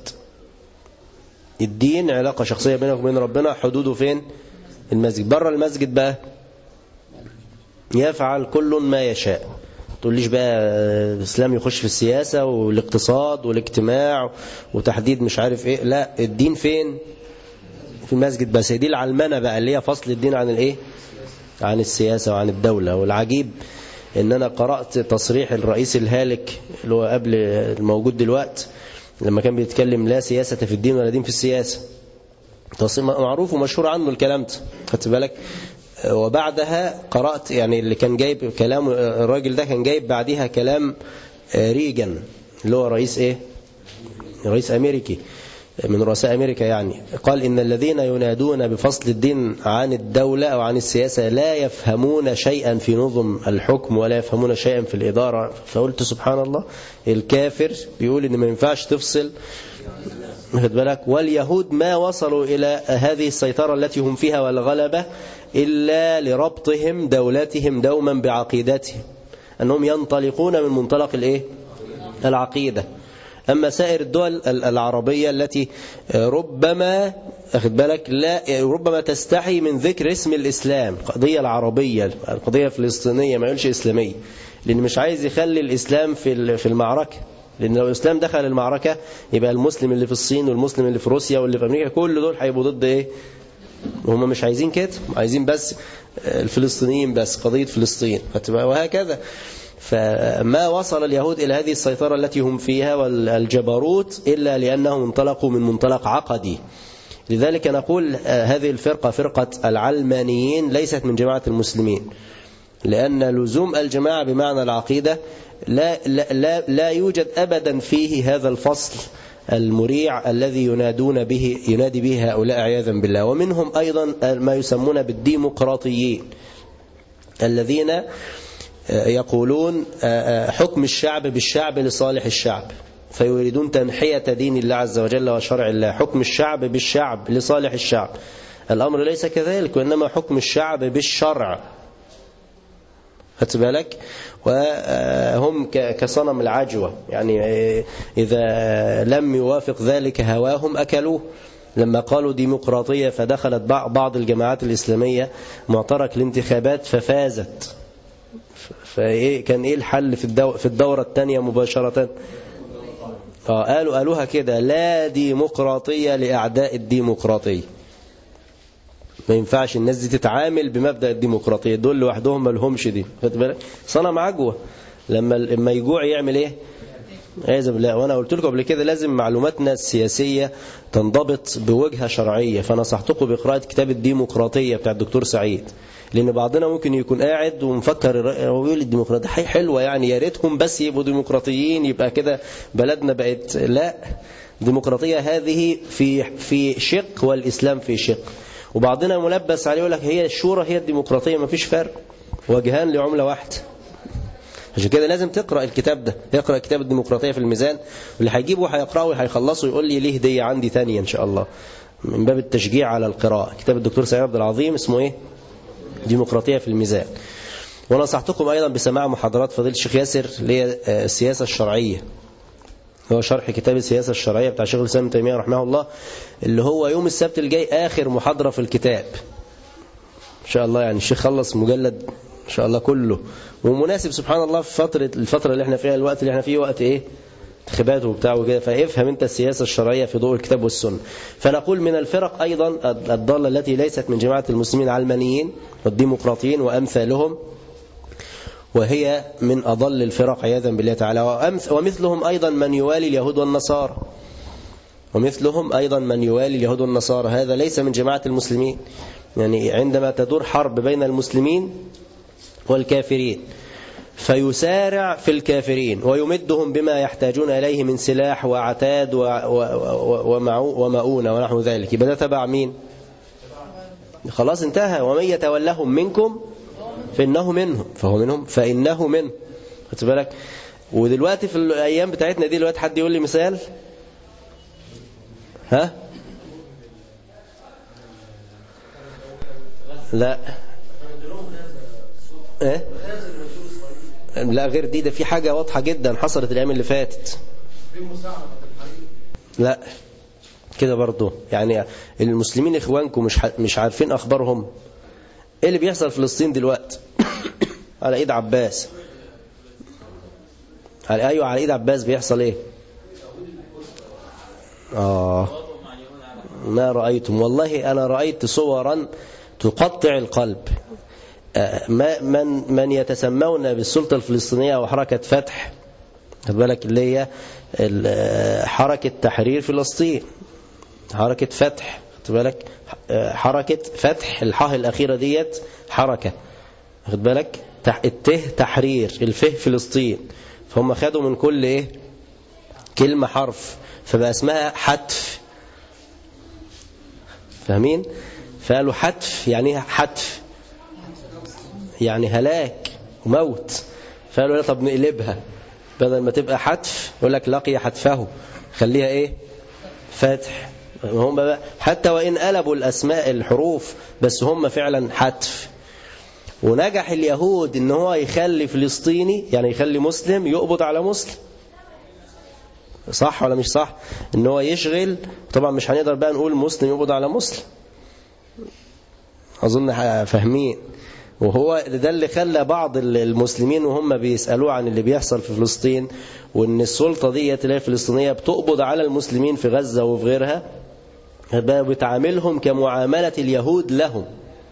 الدين علاقة شخصية بينك وبين ربنا، حدوده فين؟ المسجد. بره المسجد بقى يفعل كل ما يشاء. تقوليش بقى الإسلام يخش في السياسة والاقتصاد والاجتماع وتحديد مش عارف ايه، لا الدين فين؟ في المسجد بس. دي العلمنة بقى اللي هي فصل الدين عن الايه؟ عن السياسة وعن الدولة. والعجيب ان انا قرأت تصريح الرئيس الهالك اللي هو قبل الموجود دلوقت لما كان بيتكلم لا سياسة في الدين ولا دين في السياسة. معروف ومشهور عنه الكلام ده، خدت بالك. وبعدها قرأت يعني اللي كان جايب كلام الراجل ده كان جايب بعدها كلام ريجن اللي هو رئيس ايه؟ رئيس امريكي من رؤساء امريكا. يعني قال ان الذين ينادون بفصل الدين عن الدولة او عن السياسة لا يفهمون شيئا في نظم الحكم ولا يفهمون شيئا في الإدارة. فقلت سبحان الله، الكافر بيقول ان ما ينفعش تفصل. خد بالك. واليهود ما وصلوا إلى هذه السيطرة التي هم فيها والغلبة إلا لربطهم دولتهم دوما بعقيدتهم، أنهم ينطلقون من منطلق الإيه؟ العقيدة. أما سائر الدول العربية التي ربما أخذ بالك لا ربما تستحي من ذكر اسم الإسلام، قضية العربية، القضية الفلسطينية ما يقولش إسلامية، لأن مش عايز يخلي الإسلام في المعركة. لأن لو الإسلام دخل المعركة يبقى المسلم اللي في الصين والمسلم اللي في روسيا واللي في أمريكا كل دول هيبقوا ضد إيه؟ وهم مش عايزين كده، عايزين بس الفلسطينيين بس، قضية فلسطين وهكذا. فما وصل اليهود إلى هذه السيطرة التي هم فيها والجبروت إلا لأنهم انطلقوا من منطلق عقدي. لذلك نقول هذه الفرقة فرقة العلمانيين ليست من جماعة المسلمين، لأن لزوم الجماعة بمعنى العقيدة لا يوجد أبدا فيه هذا الفصل المريع الذي ينادي به هؤلاء عياذا بالله. ومنهم أيضا ما يسمون بالديمقراطيين الذين يقولون حكم الشعب بالشعب لصالح الشعب، فيريدون تنحية دين الله عز وجل وشرع الله. حكم الشعب بالشعب لصالح الشعب، الأمر ليس كذلك، وإنما حكم الشعب بالشرع. خدت بالك. وهم كصنم العجوة، يعني إذا لم يوافق ذلك هواهم أكلوه. لما قالوا ديمقراطية فدخلت بعض الجماعات الإسلامية معترك الانتخابات ففازت، كان إيه الحل في الدورة الثانية مباشرة؟ قالوها كده: لا ديمقراطية لأعداء الديمقراطية. ما ينفعش الناس دي تتعامل بمبدأ الديمقراطية، دول لوحدهم ما لهمش دي. خدت بالك؟ صنم عجوة لما يجوع يعمل ايه؟ عايز بالله. وانا قلت لكم قبل كده لازم معلوماتنا السياسية تنضبط بوجهة شرعية، فنصحتكم بقراءة كتاب الديمقراطية بتاع الدكتور سعيد، لأن بعضنا ممكن يكون قاعد ومفكر ويقول الديمقراطية حلوة، يعني يا ريتهم بس يبقوا ديمقراطيين يبقى كده بلدنا بقت. لا، الديمقراطية هذه في شق والإسلام في شق. وبعضنا ملبس عليه يقول لك هي الشورى هي الديمقراطية، ما فيش فرق، وجهان لعملة واحدة. عشان كده لازم تقرأ الكتاب ده، اقرأ كتاب الديمقراطية في الميزان، واللي هيجيبه هيقرأه وهيخلصه يقول لي ليه هدية عندي ثانية إن شاء الله، من باب التشجيع على القراءة. كتاب الدكتور سعيد عبد العظيم اسمه إيه؟ ديمقراطية في الميزان. ونصحتكم أيضا بسماع محاضرات فضيلة الشيخ ياسر اللي هي السياسة الشرعية، هو شرح كتاب السياسة الشرعية بتاع شيخ الإسلام ابن تيمية رحمه الله، اللي هو يوم السبت الجاي آخر محاضرة في الكتاب إن شاء الله. يعني الشيخ خلص مجلد إن شاء الله كله، ومناسب سبحان الله في الفترة اللي احنا فيها، الوقت اللي احنا فيه وقت إيه؟ انتخابات وبتاع وكده، فافهم انت السياسة الشرعية في ضوء الكتاب والسنة. فنقول من الفرق أيضا الضالة التي ليست من جماعة المسلمين علمانيين والديمقراطيين وأمثالهم، وهي من أضل الفرق عياذا بالله تعالى. ومثلهم أيضا من يوالي اليهود والنصارى، هذا ليس من جماعة المسلمين. يعني عندما تدور حرب بين المسلمين والكافرين فيسارع في الكافرين ويمدهم بما يحتاجون إليه من سلاح وعتاد ومؤونة ونحو ذلك، يبقى ده تبع مين؟ خلاص انتهى. ومن يتولهم منكم فإنه منهم. خدت بالك؟ ودلوقتي في الأيام بتاعتنا دي دلوقتي حد يقول لي مثال؟ ها؟ لا ايه؟ لا غير دي، ده في حاجة واضحة جدا حصلت الأيام اللي فاتت. لا كده برضو، يعني المسلمين إخوانكم مش عارفين أخبارهم. إيه اللي بيحصل في فلسطين دلوقتي؟ على إيد عباس. على إيد عباس بيحصل إيه؟ ما رأيتم؟ والله أنا رأيت صورا تقطع القلب. من يتسمون بالسلطة الفلسطينية وحركة فتح، خد بالك، اللي هي حركة تحرير فلسطين، حركة فتح، خد بالك، حركة فتح الحاء الأخيرة ديت حركة، خد بالك، تحرير، الفه فلسطين، فهم خدوا من كل إيه كلمة حرف فبقى اسمها حتف، فاهمين؟ فقالوا حتف يعني حتف يعني هلاك وموت، فقالوا لا طب نقلبها بدل ما تبقى حتف يقول لك لقي حتفه، خليها ايه فتح. هم بقى حتى وإن قلبوا الأسماء الحروف بس هم فعلا حتف. ونجح اليهود ان هو يخلي فلسطيني، يعني يخلي مسلم يقبض على مسلم، صح ولا مش صح؟ ان هو يشغل، طبعا مش هنقدر بقى نقول مسلم يقبض على مسلم، اظن فاهمين. وهو ده اللي خلى بعض المسلمين وهم بيسألوا عن اللي بيحصل في فلسطين، وان السلطة دي اللي هي الفلسطينية بتقبض على المسلمين في غزة وفي غيرها، بتعاملهم كمعاملة اليهود لهم،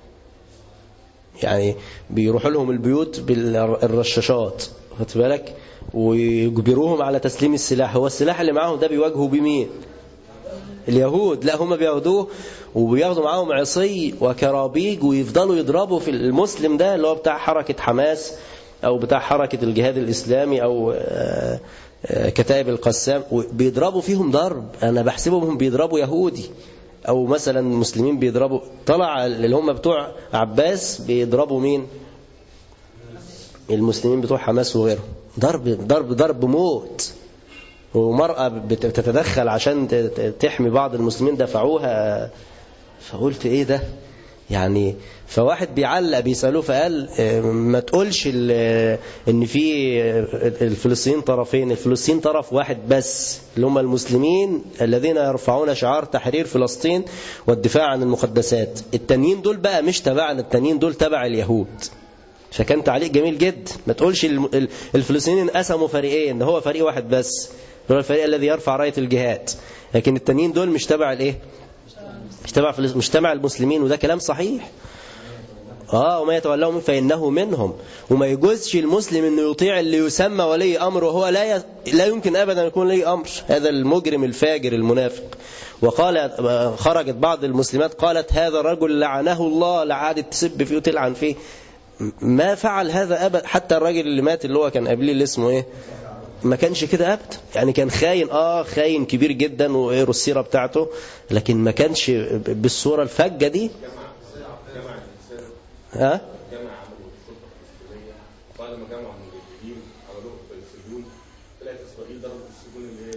يعني بيروحوا لهم البيوت بالرشاشات، خدت بالك، ويجبروهم على تسليم السلاح. هو السلاح اللي معاهم ده بيواجهوا بمين؟ اليهود. لا، هم بياخدوه وبياخدوا معاهم عصي وكرابيج ويفضلوا يضربوا في المسلم ده اللي هو بتاع حركة حماس أو بتاع حركة الجهاد الإسلامي أو كتائب القسام، بيضربوا فيهم ضرب أنا بحسبهم بيضربوا يهودي، أو مثلا مسلمين بيضربوا، طلع اللي هم بتوع عباس بيضربوا مين؟ المسلمين بتوع حماس وغيرهم، ضرب ضرب ضرب موت. ومرأة بتتدخل عشان تحمي بعض المسلمين دفعوها. فقلت ايه ده يعني؟ فواحد بيعلق بيسألوه فقال ما تقولش ان في الفلسطين طرفين، الفلسطين طرف واحد بس اللي هم المسلمين الذين يرفعون شعار تحرير فلسطين والدفاع عن المقدسات، التانيين دول بقى مش تبعنا، التانيين دول تبع اليهود. فكان تعليق جميل جدا، ما تقولش الفلسطينيين انقسموا فريقين، ده هو فريق واحد بس، هو الفريق الذي يرفع راية الجهاد، لكن التانيين دول مش تبع الايه، مش تبع المسلمين. وده كلام صحيح. وما يتولهم فإنه منهم. وما يجوزش المسلم انه يطيع اللي يسمى ولي امر وهو لا يمكن ابدا يكون ولي امر، هذا المجرم الفاجر المنافق. وقال خرجت بعض المسلمات قالت هذا الرجل لعنه الله، لعادت تسب فيه وتلعن فيه، ما فعل هذا أبدا. حتى الراجل اللي مات اللي هو كان قبليه اللي اسمه ايه ما كانش كده أبدا، يعني كان خاين خاين كبير جدا وإيرو السيرة بتاعته، لكن ما كانش بالصورة الفجة دي.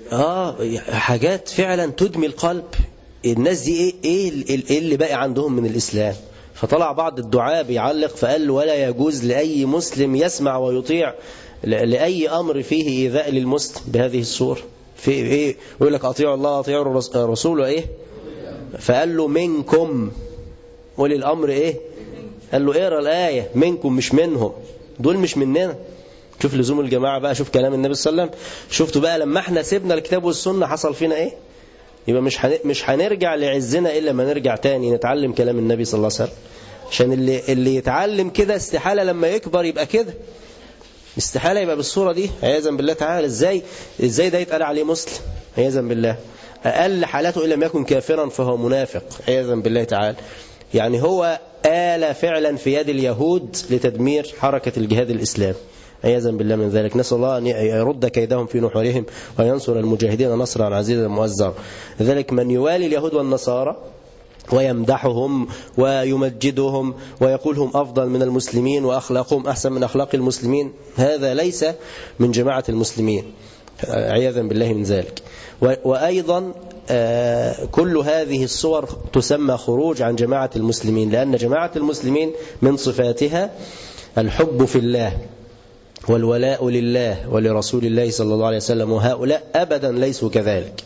حاجات فعلا تدمي القلب. الناس دي ايه اللي باقي عندهم من الإسلام؟ فطلع بعض الدعاة بيعلق فقال ولا يجوز لأي مسلم يسمع ويطيع لأي أمر فيه إيذاء للمسلم بهذه الصورة. في ايه؟ يقول لك أطيعوا الله أطيعوا الرسول وايه؟ فقال له منكم، ولي الأمر ايه؟ قال له اقرا الآية منكم مش منهم، دول مش مننا. شوف لزوم الجماعة بقى، شوف كلام النبي صلى الله عليه وسلم. شفتوا بقى لما احنا سيبنا الكتاب والسنة حصل فينا ايه؟ يبقى مش هنرجع لعزنا إلا ما نرجع تاني نتعلم كلام النبي صلى الله عليه وسلم. عشان اللي يتعلم كده استحالة لما يكبر يبقى كده، استحالة يبقى بالصورة دي عياذا بالله تعالى. ازاي ده يتقال عليه مسلم عياذا بالله؟ أقل حالاته إن لم يكن كافرا فهو منافق عياذا بالله تعالى. يعني هو آلة فعلا في يد اليهود لتدمير حركة الجهاد الإسلامي عياذا بالله من ذلك. نسأل الله أن يرد كيدهم في نحورهم وينصر المجاهدين نصرا عزيزا مؤزرا. لذلك من يوالي اليهود والنصارى ويمدحهم ويمجدهم ويقول هم أفضل من المسلمين وأخلاقهم أحسن من أخلاق المسلمين، هذا ليس من جماعة المسلمين عياذا بالله من ذلك. وأيضا كل هذه الصور تسمى خروج عن جماعة المسلمين، لأن جماعة المسلمين من صفاتها الحب في الله والولاء لله ولرسول الله صلى الله عليه وسلم، وهؤلاء أبدا ليسوا كذلك.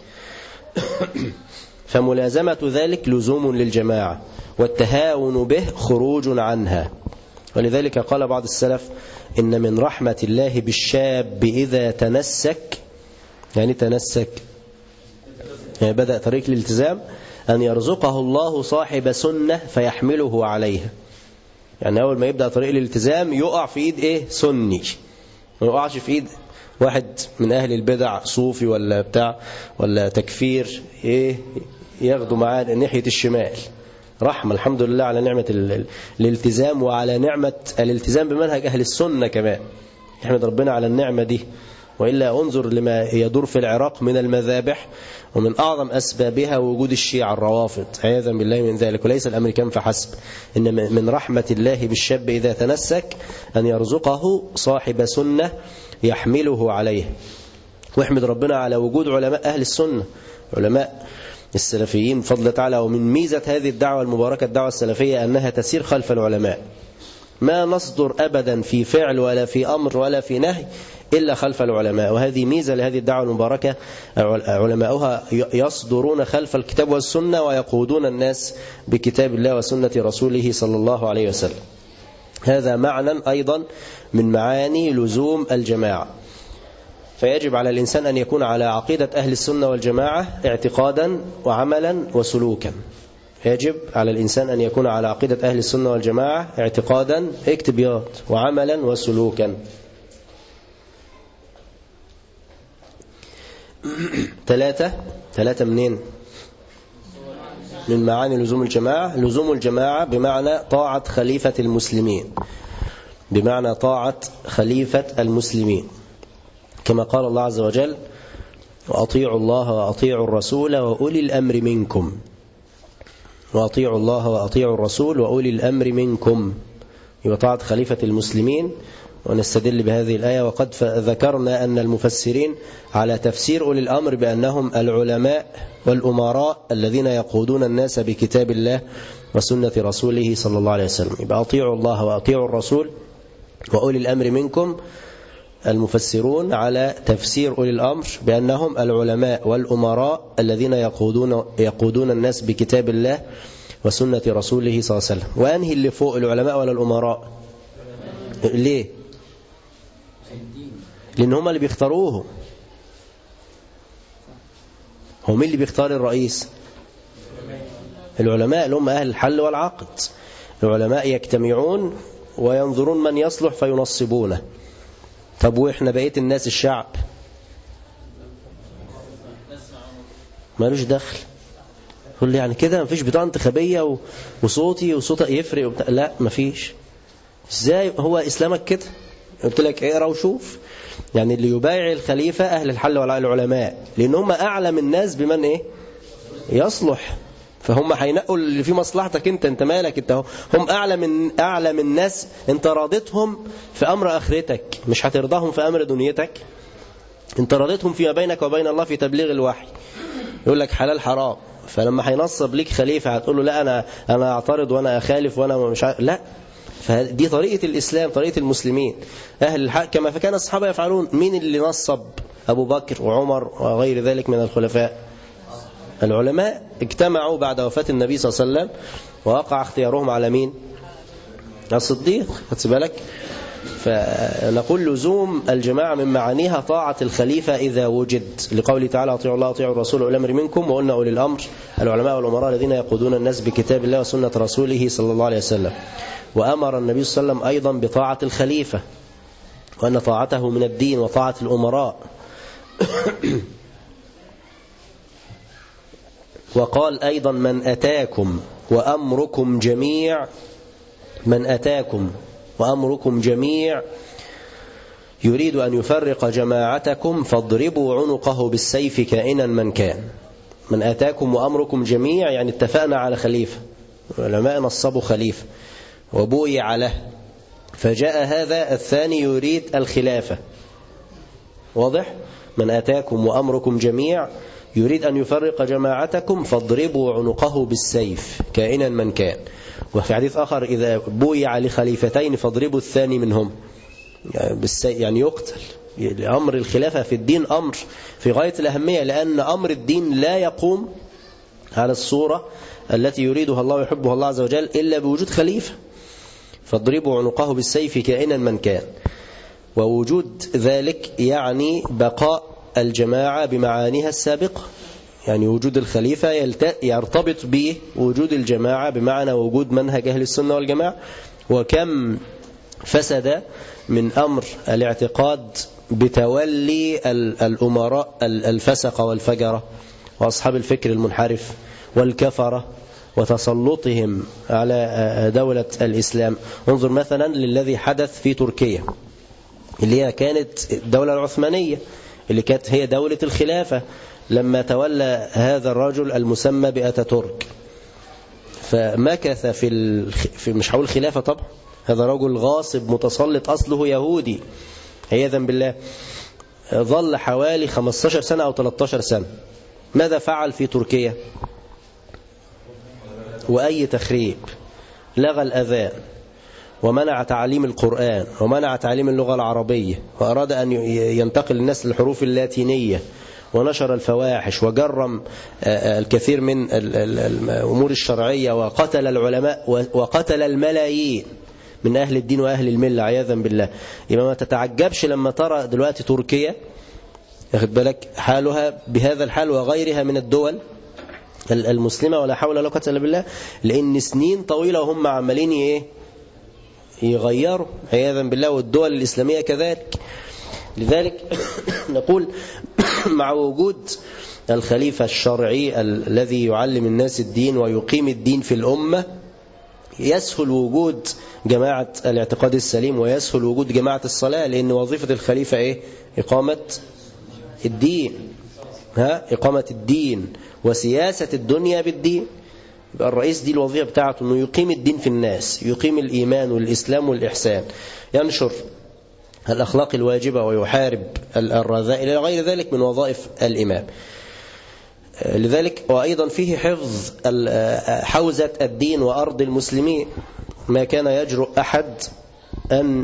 فملازمة ذلك لزوم للجماعة، والتهاون به خروج عنها. ولذلك قال بعض السلف إن من رحمة الله بالشاب إذا تنسك، يعني تنسك يعني بدأ طريق الالتزام، أن يرزقه الله صاحب سنة فيحمله عليها. يعني أول ما يبدأ طريق الالتزام يقع في إيد إيه؟ سني، ما يقعش في إيد واحد من أهل البدع صوفي ولا بتاع ولا تكفير إيه ياخدوا معاه ناحية الشمال. رحمة الحمد لله على نعمة الالتزام وعلى نعمة الالتزام بمنهج أهل السنة كمان، نحمد ربنا على النعمة دي. وإلا انظر لما يدور في العراق من المذابح، ومن أعظم أسبابها وجود الشيعة الروافض عياذا بالله من ذلك، وليس الأمريكان فحسب. إن من رحمة الله بالشاب إذا تنسك أن يرزقه صاحب سنة يحمله عليه. واحمد ربنا على وجود علماء أهل السنة، علماء السلفيين بفضل تعالى. ومن ميزة هذه الدعوة المباركة الدعوة السلفية أنها تسير خلف العلماء، ما نصدر أبدا في فعل ولا في أمر ولا في نهي إلا خلف العلماء. وهذه ميزة لهذه الدعوة المباركة، علماؤها يصدرون خلف الكتاب والسنة ويقودون الناس بكتاب الله وسنة رسوله صلى الله عليه وسلم. هذا معنى أيضا من معاني لزوم الجماعة. فيجب على الإنسان أن يكون على عقيدة أهل السنة والجماعة اعتقادا وعملا وسلوكا. يجب على الإنسان أن يكون على عقيدة أهل السنة والجماعة اعتقادا اكتبيات وعملا وسلوكا. 3 منين؟ من معاني لزوم الجماعة. لزوم الجماعة بمعنى طاعة خليفة المسلمين، بمعنى طاعة خليفة المسلمين، كما قال الله عز وجل وأطيعوا الله وأطيعوا الرسول وأولي الأمر منكم. وأطيعوا الله وأطيعوا الرسول وأولي الأمر منكم، يبقى طاعة خليفة المسلمين. ونستدل بهذه الآية. وقد ذكرنا أن المفسرين على تفسير أولي الأمر بأنهم العلماء والأمراء الذين يقودون الناس بكتاب الله وسنة رسوله صلى الله عليه وسلم. يبقى أطيعوا الله وأطيعوا الرسول وأولي الأمر منكم. المفسرون على تفسير أولي الأمر بأنهم العلماء والأمراء الذين يقودون الناس بكتاب الله وسنة رسوله صلى الله عليه وسلم. وأنهي اللي فوق، العلماء ولا الأمراء؟ ليه؟ لأن هم اللي بيختاروه. هم اللي بيختار الرئيس؟ العلماء اللي هم أهل الحل والعقد. العلماء يجتمعون وينظرون من يصلح فينصبونه. طب وإحنا بقية الناس الشعب مالوش دخل. يقول لي يعني كده مفيش بطاقة انتخابية وصوتي وصوتك يفرق لا مفيش. ازاي هو إسلامك كده؟ قلت لك اقرا وشوف. يعني اللي يبايع الخليفة أهل الحل والعلماء، لأن هم أعلم الناس بمن إيه يصلح. فهم هينقوا اللي في مصلحتك انت مالك انت. هم اعلم الناس. انت راضتهم في امر اخرتك، مش هترضاهم في امر دنيتك. انت رضيتهم فيما بينك وبين الله في تبليغ الوحي، يقول لك حلال حرام، فلما هينصب ليك خليفة هتقول له لا أنا أعترض وأنا أخالف وأنا مش عارف، لا. فدي طريقة الإسلام، طريقة المسلمين أهل الحق كما كان الصحابة يفعلون. مين اللي نصب؟ أبو بكر وعمر وغير ذلك من الخلفاء. العلماء اجتمعوا بعد وفاة النبي صلى الله عليه وسلم ووقع اختيارهم على مين؟ الصديق. خدت بالك؟ فنقول لزوم الجماعة من معانيها طاعة الخليفة إذا وجد، لقوله تعالى أطيعوا الله أطيعوا الرسول وأولي الأمر منكم. وقلنا أولي الأمر العلماء والأمراء الذين يقودون الناس بكتاب الله وسنة رسوله صلى الله عليه وسلم. وأمر النبي صلى الله عليه وسلم أيضا بطاعة الخليفة، وأن طاعته من الدين وطاعة الأمراء. وقال أيضا من أتاكم وأمركم جميع يريد أن يفرق جماعتكم فاضربوا عنقه بالسيف كائنا من كان. من أتاكم وأمركم جميع يعني اتفقنا على خليفة، العلماء نصبوا خليفة وبويع له، فجاء هذا الثاني يريد الخلافة. واضح؟ من أتاكم وأمركم جميع يريد أن يفرق جماعتكم فاضربوا عنقه بالسيف كائنا من كان. وفي حديث آخر إذا بويع لخليفتين فاضربوا الثاني منهم، يعني يقتل. أمر الخلافة في الدين أمر في غاية الأهمية، لأن أمر الدين لا يقوم على الصورة التي يريدها الله ويحبها الله عز وجل إلا بوجود خليفة. فاضربوا عنقه بالسيف كائنا من كان. ووجود ذلك يعني بقاء الجماعة بمعانيها السابقة، يعني وجود الخليفة يرتبط به وجود الجماعة بمعنى وجود منهج أهل السنة والجماعة. وكم فسد من أمر الاعتقاد بتولي الأمراء الفسقة والفجرة وأصحاب الفكر المنحرف والكفرة وتسلطهم على دولة الإسلام. انظر مثلا للذي حدث في تركيا اللي هي كانت الدولة العثمانية اللي كانت هي دولة الخلافة، لما تولى هذا الرجل المسمى بأتاتورك فمكث في مش هقول خلافة طبعا، هذا رجل غاصب متسلط أصله يهودي عياذا بالله، ظل حوالي 15 سنة أو 13 سنة. ماذا فعل في تركيا؟ وأي تخريب، لغى الأذان ومنع تعليم القرآن ومنع تعليم اللغة العربية، وأراد أن ينتقل الناس للحروف اللاتينية، ونشر الفواحش وجرم الكثير من الأمور الشرعية، وقتل العلماء وقتل الملايين من أهل الدين وأهل الملة عياذا بالله. يبقى ما تتعجبش لما ترى دلوقتي تركيا ياخد بالك حالها بهذا الحال وغيرها من الدول المسلمة، ولا حول ولا قوة إلا بالله، لأن سنين طويلة وهم عمالين يغيروا عياذا بالله، والدول الإسلامية كذلك. لذلك نقول مع وجود الخليفة الشرعي الذي يعلم الناس الدين ويقيم الدين في الأمة، يسهل وجود جماعة الاعتقاد السليم ويسهل وجود جماعة الصلاة، لأن وظيفة الخليفة إيه؟ إقامة الدين، إقامة الدين وسياسة الدنيا بالدين. يبقى الرئيس دي الوظيفة بتاعته أنه يقيم الدين في الناس، يقيم الإيمان والإسلام والإحسان، ينشر الأخلاق الواجبة ويحارب الرذائل إلى غير ذلك من وظائف الإمام. لذلك وأيضا فيه حفظ حوزة الدين وأرض المسلمين. ما كان يجرؤ أحد أن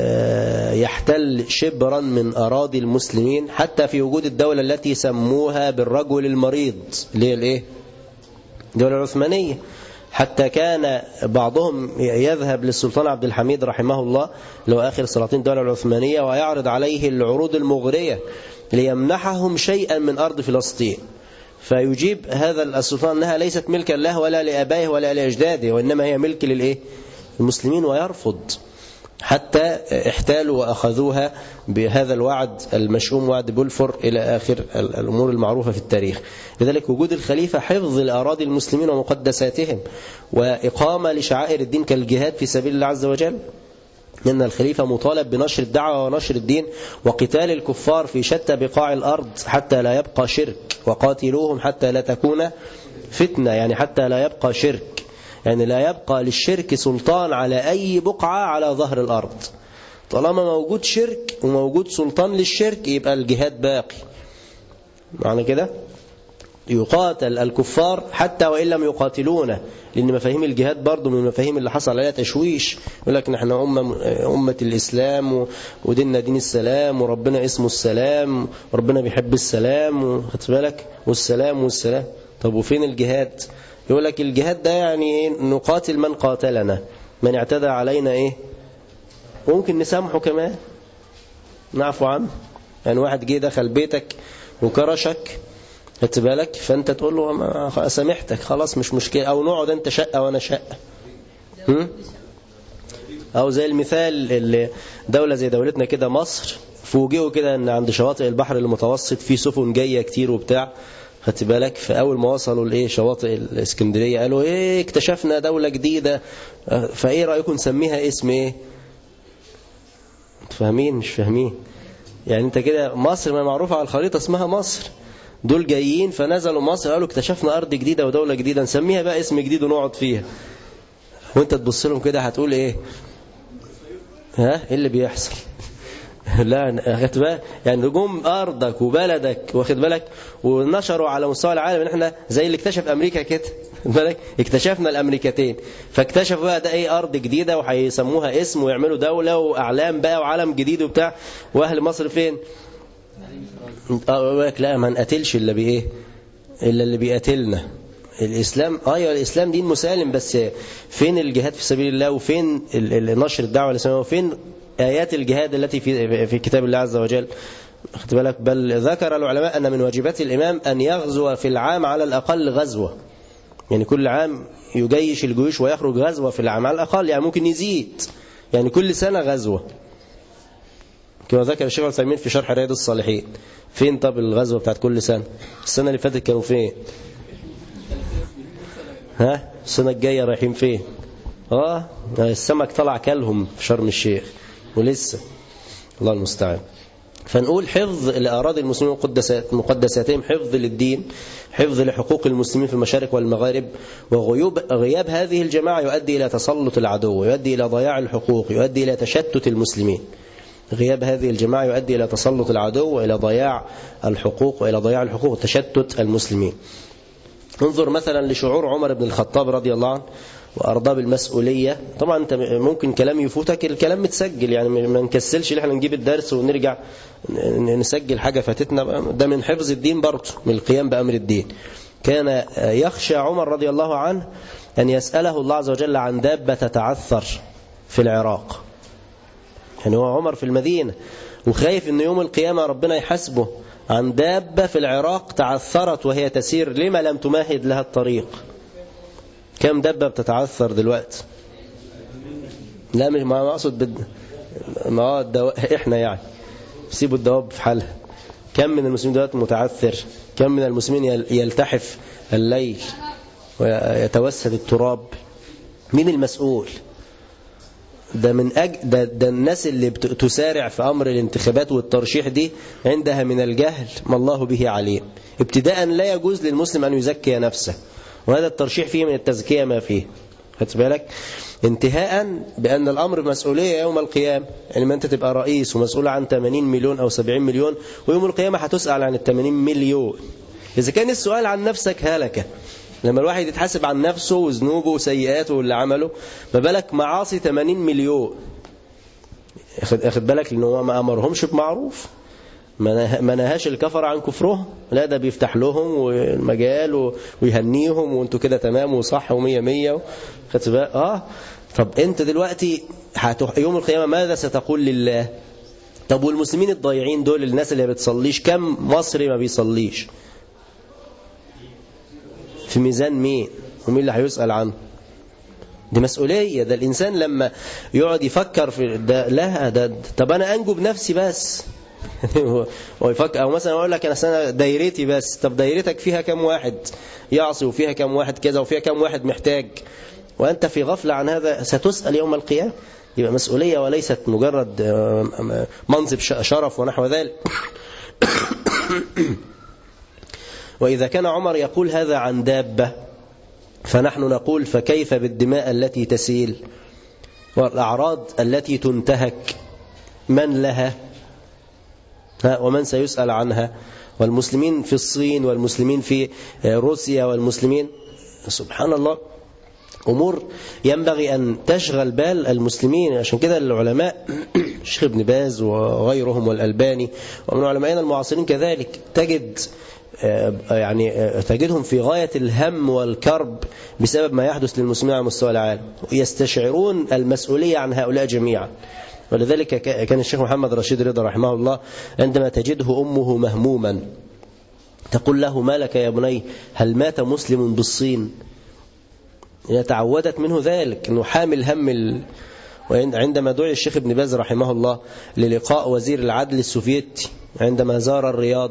يحتل شبرا من أراضي المسلمين، حتى في وجود الدولة التي سموها بالرجل المريض اللي هي الإيه؟ الدولة العثمانية. حتى كان بعضهم يذهب للسلطان عبد الحميد رحمه الله لو آخر سلاطين الدولة العثمانية ويعرض عليه العروض المغرية ليمنحهم شيئا من أرض فلسطين، فيجيب هذا السلطان أنها ليست ملكا له ولا لآبائه ولا لأجداده، وإنما هي ملك للإيه؟ المسلمين، ويرفض، حتى احتالوا وأخذوها بهذا الوعد المشؤوم، وعد بولفور، إلى آخر الأمور المعروفة في التاريخ. لذلك وجود الخليفة حفظ الأراضي المسلمين ومقدساتهم وإقامة لشعائر الدين كالجهاد في سبيل الله عز وجل، لأن الخليفة مطالب بنشر الدعوة ونشر الدين وقتال الكفار في شتى بقاع الأرض حتى لا يبقى شرك، وقاتلوهم حتى لا تكون فتنة، يعني حتى لا يبقى شرك، يعني لا يبقى للشرك سلطان على أي بقعة على ظهر الأرض. طالما موجود شرك وموجود سلطان للشرك يبقى الجهاد باقي. معنى كده يقاتل الكفار حتى وإن لم يقاتلونه، لأن مفاهيم الجهاد برضو من المفاهيم اللي حصل عليها تشويش. يقول لك نحن أمة الإسلام وديننا دين السلام وربنا اسمه السلام وربنا بيحب السلام، خدت بالك، والسلام. طب وفين الجهاد؟ يقول لك الجهاد ده يعني نقاتل من قاتلنا، من اعتدى علينا ايه ممكن نسامحه كمان، نعفو عنه. يعني واحد جه دخل بيتك وكرشك، خدت بالك، فانت تقول له سامحتك خلاص مش مشكلة، او نقعد انت شقة وانا شقة. او زي المثال اللي دولة زي دولتنا كده مصر، فوجئوا كده ان عند شواطئ البحر المتوسط في سفن جاية كتير وبتاع، خدت بالك، فاول ما وصلوا لايه شواطئ الاسكندرية قالوا ايه اكتشفنا دولة جديدة، فايه رأيكم نسميها اسم ايه؟ فاهمين مش فاهمين؟ يعني انت كده مصر ما معروفة على الخريطة اسمها مصر، دول جايين فنزلوا مصر قالوا اكتشفنا أرض جديدة ودولة جديدة نسميها بقى اسم جديد ونقعد فيها. وانت تبص لهم كده هتقول ايه؟ ايه اللي بيحصل؟ لا خدت بالك، يعني نجوم أرضك وبلدك واخد بالك، ونشروا على مستوى العالم ان احنا زي اللي اكتشف أمريكا كده، بالك اكتشفنا الأمريكتين، فاكتشفوا بقى ده ايه أرض جديدة وهيسموها اسم ويعملوا دولة وأعلام بقى وعالم جديد وبتاع. وأهل مصر فين؟ أقول لك لا ما نقتلش إلا بإيه؟ إلا اللي بيقتلنا. الإسلام أيوة الإسلام دين مسالم، بس فين الجهاد في سبيل الله وفين نشر الدعوة الإسلامية وفين آيات الجهاد التي في كتاب الله عز وجل؟ خدت بالك، بل ذكر العلماء أن من واجبات الإمام أن يغزو في العام على الأقل غزوة، يعني كل عام يجيش الجيوش ويخرج غزوة في العام على الأقل، يعني ممكن يزيد، يعني كل سنة غزوة كما ذكر الشيخ العثيمين في شرح رياض الصالحين. فين طب الغزوة بتاعت كل سنة؟ السنة اللي فاتت كانوا فين؟ السنة الجاية رايحين فين؟ السمك طلع كلهم في شرم الشيخ ولسه، الله المستعان. فنقول حفظ لأراضي المسلمين مقدساتهم، حفظ للدين، حفظ لحقوق المسلمين في المشارق والمغارب، وغياب هذه الجماعة يؤدي إلى تسلط العدو، يؤدي إلى ضياع الحقوق، يؤدي إلى تشتت المسلمين. غياب هذه الجماعة يؤدي إلى تسلط العدو وإلى ضياع الحقوق وتشتت المسلمين. انظر مثلا لشعور عمر بن الخطاب رضي الله عنه وأرضاه بالمسؤولية. طبعا انت ممكن كلام يفوتك، الكلام متسجل، يعني ما نكسلش ان احنا نجيب الدرس ونرجع نسجل حاجة فاتتنا، ده من حفظ الدين برضه، من القيام بأمر الدين. كان يخشى عمر رضي الله عنه أن يسأله الله عز وجل عن دابة تتعثر في العراق، يعني هو عمر في المدينة وخايف ان يوم القيامة ربنا يحاسبه عن دابة في العراق تعثرت وهي تسير، لما لم تمهد لها الطريق. كم دابة بتتعثر دلوقتي؟ لا مش ما اقصد احنا يعني سيبوا الدواب في حالها. كم من المسلمين دلوقتي متعثر؟ كم من المسلمين يلتحف الليل ويتوسد التراب؟ مين المسؤول؟ ده من ده الناس اللي تسارع في أمر الانتخابات والترشيح دي عندها من الجهل ما الله به عليم. ابتداء لا يجوز للمسلم أن يزكي نفسه، وهذا الترشيح فيه من التزكية ما فيه، خدت بالك. انتهاء بأن الأمر مسؤولية يوم القيامة، يعني ما أنت تبقى رئيس ومسؤول عن 80 مليون أو 70 مليون، ويوم القيامة هتسأل عن 80 مليون. إذا كان السؤال عن نفسك هلكة، لما الواحد يتحاسب عن نفسه وذنوبه وسيئاته واللي عمله، ما بالك معاصي 80 مليون. اخد بالك، لأنه هو ما أمرهمش بمعروف، ما نهاش الكفر عن كفرهم، لا ده بيفتح لهم والمجال ويهنيهم وانتوا كده تمام وصح ومية مية. خدت بالك؟ طب انت دلوقتي يوم القيامة ماذا ستقول لله؟ طب والمسلمين الضايعين دول، الناس اللي بتصليش، كم مصري ما بيصليش؟ في ميزان مين؟ ومين اللي هيسأل عنه؟ دي مسؤولية. ده الإنسان لما يقعد يفكر في ده، لا ده طب أنا أنجو بنفسي بس ويفكر، أو مثلا أقول لك أنا دايرتي بس، طب دايرتك فيها كم واحد يعصي وفيها كم واحد كذا وفيها كم واحد محتاج، وأنت في غفلة عن هذا، ستسأل يوم القيامة. يبقى مسؤولية وليست مجرد منصب شرف ونحو ذلك. وإذا كان عمر يقول هذا عن دابة، فنحن نقول فكيف بالدماء التي تسيل والأعراض التي تنتهك من لها ومن سيسأل عنها، والمسلمين في الصين والمسلمين في روسيا والمسلمين، سبحان الله، أمور ينبغي أن تشغل بال المسلمين. عشان كده العلماء الشيخ ابن باز وغيرهم والألباني ومن علمائنا المعاصرين كذلك تجدهم في غاية الهم والكرب بسبب ما يحدث للمسلمين على مستوى العالم، يستشعرون المسؤولية عن هؤلاء جميعا. ولذلك كان الشيخ محمد رشيد رضا رحمه الله عندما تجده أمه مهموما تقول له: ما لك يا بني؟ هل مات مسلم بالصين؟ تعودت منه ذلك أنه حامل هم وعندما دعي الشيخ ابن باز رحمه الله للقاء وزير العدل السوفيتي عندما زار الرياض،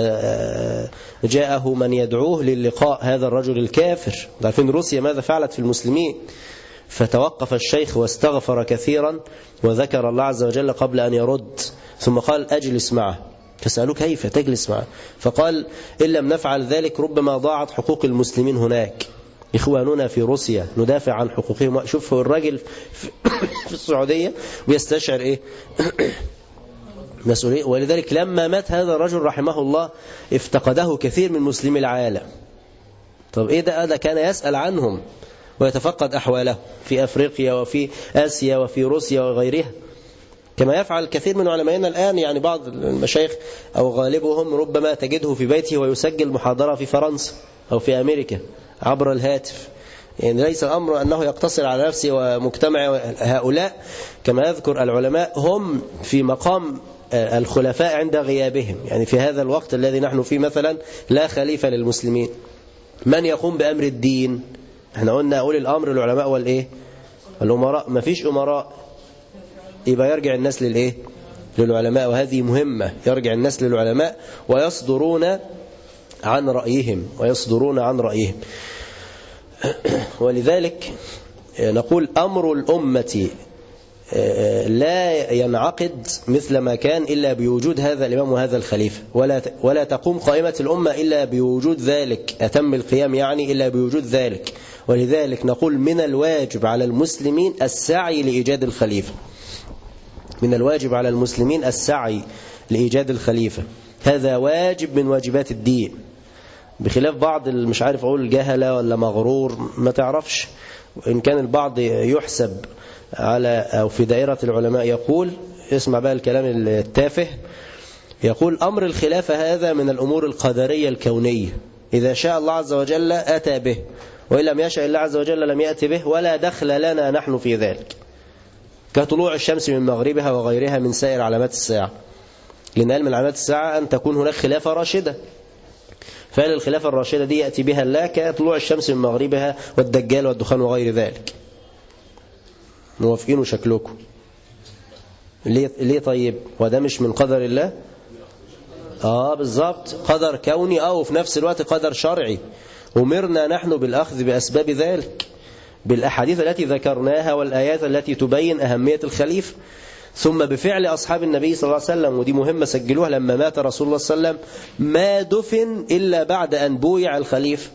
فجاءه من يدعوه للقاء هذا الرجل الكافر. عارفين روسيا ماذا فعلت في المسلمين؟ فتوقف الشيخ واستغفر كثيرا وذكر الله عز وجل قبل أن يرد، ثم قال: أجلس معه. فسألوه: كيف تجلس معه؟ فقال: إن لم نفعل ذلك ربما ضاعت حقوق المسلمين هناك، إخواننا في روسيا ندافع عن حقوقهم. شوف الراجل في السعودية ويستشعر إيه مسؤولية. ولذلك لما مات هذا الرجل رحمه الله افتقده كثير من مسلمي العالم. طب إيه ده كان يسأل عنهم ويتفقد أحواله في أفريقيا وفي آسيا وفي روسيا وغيرها، كما يفعل كثير من علمائنا الآن. يعني بعض المشايخ أو غالبهم ربما تجده في بيته ويسجل محاضرة في فرنسا أو في أمريكا عبر الهاتف. يعني ليس الأمر أنه يقتصر على نفسه ومجتمع. هؤلاء كما يذكر العلماء هم في مقام الخلفاء عند غيابهم. يعني في هذا الوقت الذي نحن فيه مثلا لا خليفة للمسلمين، من يقوم بأمر الدين؟ احنا قلنا أولي الأمر العلماء والإيه؟ الأمراء. ما فيش أمراء، يبقى يرجع الناس للإيه؟ للعلماء. وهذه مهمة، يرجع الناس للعلماء ويصدرون عن رأيهم. ولذلك نقول أمر الأمة لا ينعقد مثل ما كان إلا بوجود هذا الإمام وهذا الخليفة، ولا تقوم قائمة الأمة إلا بوجود ذلك، أتم القيام يعني إلا بوجود ذلك. ولذلك نقول من الواجب على المسلمين السعي لإيجاد الخليفة، من الواجب على المسلمين السعي لإيجاد الخليفة. هذا واجب من واجبات الدين، بخلاف بعض مش عارف أقول جهلة ولا مغرور ما تعرفش. وإن كان البعض يحسب على أو في دائرة العلماء يقول، اسمع بقى الكلام التافه، يقول: أمر الخلافة هذا من الأمور القدرية الكونية، إذا شاء الله عز وجل أتى به، وإن لم يشاء الله عز وجل لم يأتي به، ولا دخل لنا نحن في ذلك، كطلوع الشمس من مغربها وغيرها من سائر علامات الساعة. لأن من علامات الساعة أن تكون هناك خلافة راشدة، فهل الخلافة الراشدة دي يأتي بها الله كطلوع الشمس من مغربها والدجال والدخان وغير ذلك؟ موافقين شكلكم ليه؟ طيب وده مش من قدر الله؟ بالضبط، قدر كوني وفي نفس الوقت قدر شرعي. أمرنا نحن بالأخذ بأسباب ذلك بالأحاديث التي ذكرناها والآيات التي تبين أهمية الخليفة، ثم بفعل أصحاب النبي صلى الله عليه وسلم. ودي مهمة سجلوها، لما مات رسول الله صلى الله عليه وسلم ما دفن إلا بعد أن بويع الخليفة.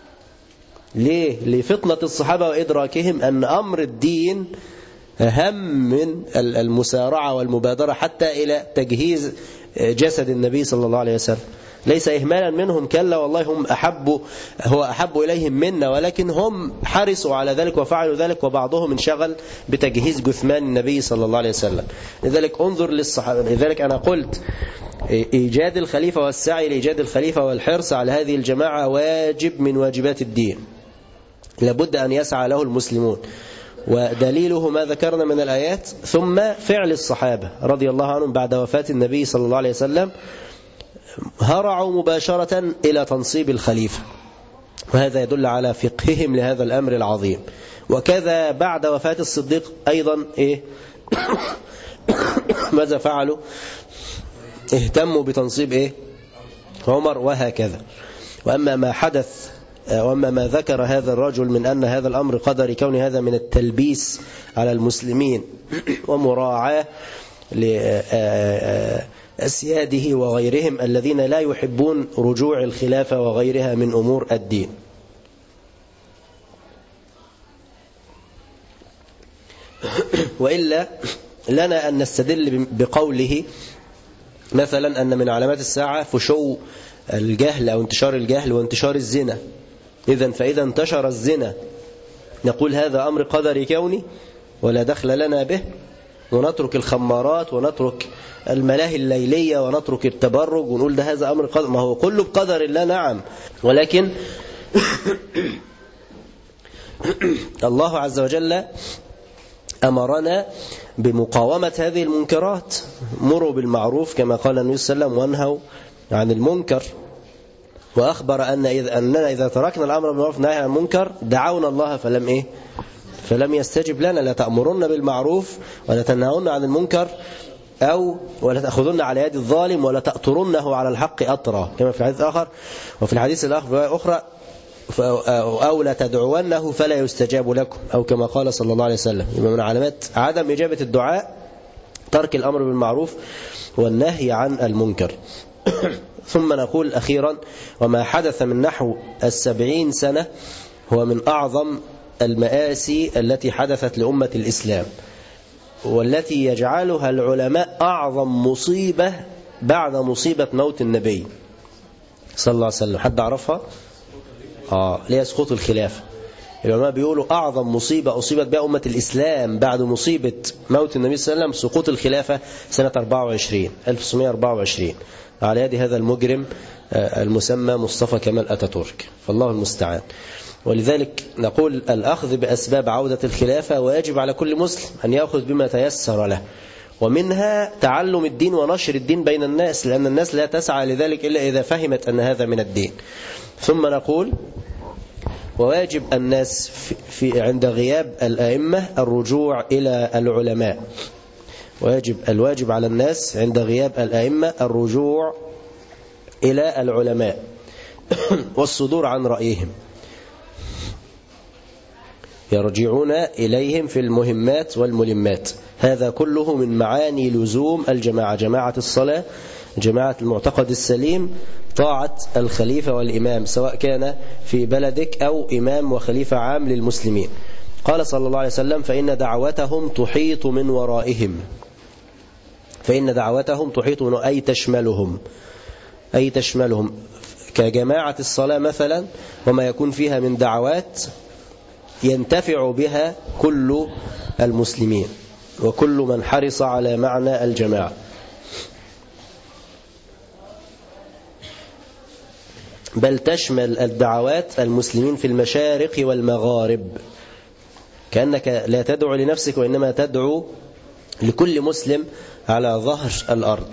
ليه؟ لفطنة الصحابة وإدراكهم أن أمر الدين أهم من المسارعة والمبادرة حتى إلى تجهيز جسد النبي صلى الله عليه وسلم. ليس إهمالا منهم، كلا والله هم هو أحب إليهم منا، ولكن هم حرصوا على ذلك وفعلوا ذلك، وبعضهم انشغل بتجهيز جثمان النبي صلى الله عليه وسلم. لذلك انظر للصحابة. لذلك أنا قلت إيجاد الخليفة والسعي لإيجاد الخليفة والحرص على هذه الجماعة واجب من واجبات الدين، لابد أن يسعى له المسلمون. ودليله ما ذكرنا من الآيات، ثم فعل الصحابة رضي الله عنهم بعد وفاة النبي صلى الله عليه وسلم، هرعوا مباشرة إلى تنصيب الخليفة، وهذا يدل على فقههم لهذا الأمر العظيم. وكذا بعد وفاة الصديق أيضا ماذا فعلوا؟ اهتموا بتنصيب عمر، وهكذا. وأما ما حدث وأما ما ذكر هذا الرجل من أن هذا الأمر قدري كوني، هذا من التلبيس على المسلمين ومراعاة لأسياده وغيرهم الذين لا يحبون رجوع الخلافة وغيرها من أمور الدين. وإلا لنا أن نستدل بقوله مثلا أن من علامات الساعة فشو الجهل أو انتشار الجهل وانتشار الزنا. فإذا انتشر الزنا نقول هذا أمر قدري كوني ولا دخل لنا به، ونترك الخمارات ونترك الملاهي الليلية ونترك التبرج ونقول ده هذا أمر قدر. ما هو كله بقدر الله، نعم، ولكن الله عز وجل أمرنا بمقاومة هذه المنكرات. مروا بالمعروف كما قال النبي صلى الله عليه وسلم وانهوا عن المنكر، وأخبر أننا إذا تركنا الأمر بالمعروف والنهي عن المنكر دعونا الله فلم يستجب لنا. لا تأمرن بالمعروف ولا تنهون عن المنكر ولا تأخذن على يد الظالم ولا تأطرنه على الحق أطرا كما في الحديث الآخر. وفي الحديث الآخر أو لا تدعونه فلا يستجاب لكم أو كما قال صلى الله عليه وسلم. من علامات عدم إجابة الدعاء ترك الأمر بالمعروف والنهي عن المنكر. ثم نقول أخيرا وما حدث من نحو 70 سنة هو من أعظم المآسي التي حدثت لأمة الإسلام، والتي يجعلها العلماء أعظم مصيبة بعد مصيبة موت النبي صلى الله عليه وسلم. حد عرفها؟ ليه سقوط الخلافة. العلماء بيقولوا أعظم مصيبة أصيبت بها أمة الإسلام بعد مصيبة موت النبي صلى الله عليه وسلم سقوط الخلافة سنة 1924 على يد هذا المجرم المسمى مصطفى كمال أتاتورك، فالله المستعان. ولذلك نقول الأخذ بأسباب عودة الخلافة ويجب على كل مسلم أن يأخذ بما تيسر له، ومنها تعلم الدين ونشر الدين بين الناس، لأن الناس لا تسعى لذلك إلا إذا فهمت أن هذا من الدين. ثم نقول وواجب الناس عند غياب الأئمة الرجوع إلى العلماء. الواجب على الناس عند غياب الأئمة الرجوع إلى العلماء والصدور عن رأيهم، يرجعون إليهم في المهمات والملمات. هذا كله من معاني لزوم الجماعة، جماعة الصلاة، جماعة المعتقد السليم، طاعة الخليفة والإمام سواء كان في بلدك أو إمام وخليفة عام للمسلمين. قال صلى الله عليه وسلم فإن دعوتهم تحيط من ورائهم، فإن دعوتهم تحيط من أي تشملهم كجماعة الصلاة مثلا، وما يكون فيها من دعوات ينتفع بها كل المسلمين وكل من حرص على معنى الجماعة. بل تشمل الدعوات المسلمين في المشارق والمغارب، كأنك لا تدعو لنفسك وإنما تدعو لكل مسلم على ظهر الأرض.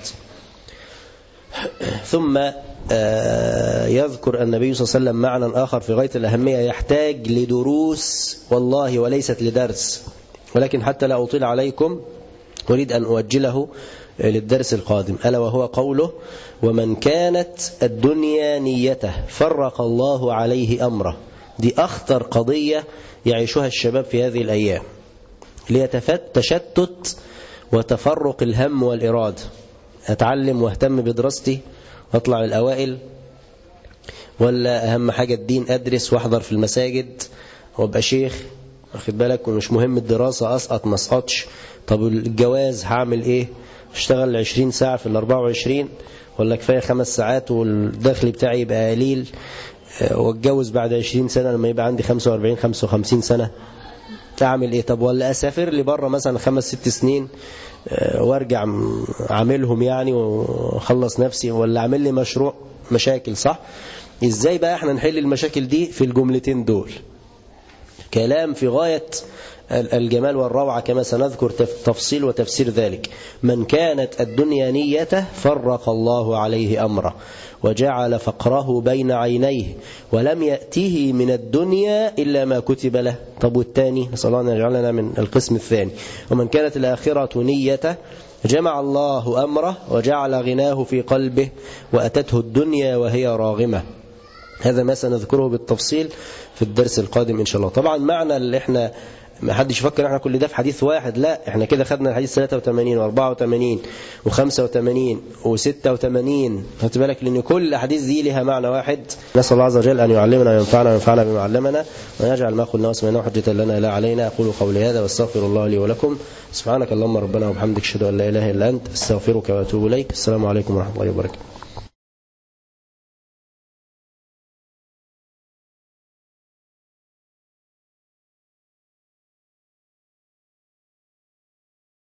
ثم يذكر النبي صلى الله عليه وسلم معنى آخر في غاية الأهمية يحتاج لدروس والله وليست لدرس، ولكن حتى لا أطيل عليكم أريد أن أؤجله للدرس القادم، ألا وهو قوله ومن كانت الدنيا نيته فرق الله عليه أمره. دي أخطر قضية يعيشها الشباب في هذه الأيام، تشتت وتفرق الهم والإرادة. أتعلم واهتم بدراستي واطلع الأوائل، ولا أهم حاجة الدين أدرس واحضر في المساجد وابقى شيخ، واخد بالك، ومش مهم الدراسة أسقط ما أسقطش. طب الجواز هعمل إيه؟ اشتغل 20 ساعة في 24 ولا كفاية 5 ساعات والدخل بتاعي يبقى قليل، واتجوز بعد 20 سنة لما يبقى عندي 45-55 سنة، أعمل إيه؟ طب ولا أسافر لي بره مثلا 5-6 سنين وارجع عاملهم يعني وخلص نفسي، ولا عامل لي مشروع؟ مشاكل، صح؟ إزاي بقى احنا نحل المشاكل دي في الجملتين دول؟ كلام في غاية الجمال والروعة كما سنذكر تفصيل وتفسير ذلك. من كانت الدنيا نيته فرق الله عليه أمره وجعل فقره بين عينيه ولم يأته من الدنيا إلا ما كتب له. طب والثاني؟ نسأل الله أن يجعلنا من القسم الثاني. ومن كانت الآخرة نيته جمع الله أمره وجعل غناه في قلبه وأتته الدنيا وهي راغمة. هذا ما سنذكره بالتفصيل في الدرس القادم إن شاء الله. طبعا معنى اللي احنا ما حدش يفكر احنا كل ده في حديث واحد، لا احنا كده خدنا الحديث 83 و84 و85 و86. خدت بالك لأن كل الأحاديث دي لها معنى واحد. نسأل الله عز وجل أن يعلمنا وينفعنا وينفعنا بما علمنا، ويجعل ما قلنا وسمعناه حجة لنا لا علينا. أقول قولي هذا واستغفر الله لي ولكم. سبحانك اللهم ربنا وبحمدك، اشهد أن لا إله إلا أنت، استغفرك وأتوب إليك. السلام عليكم ورحمة الله وبركاته.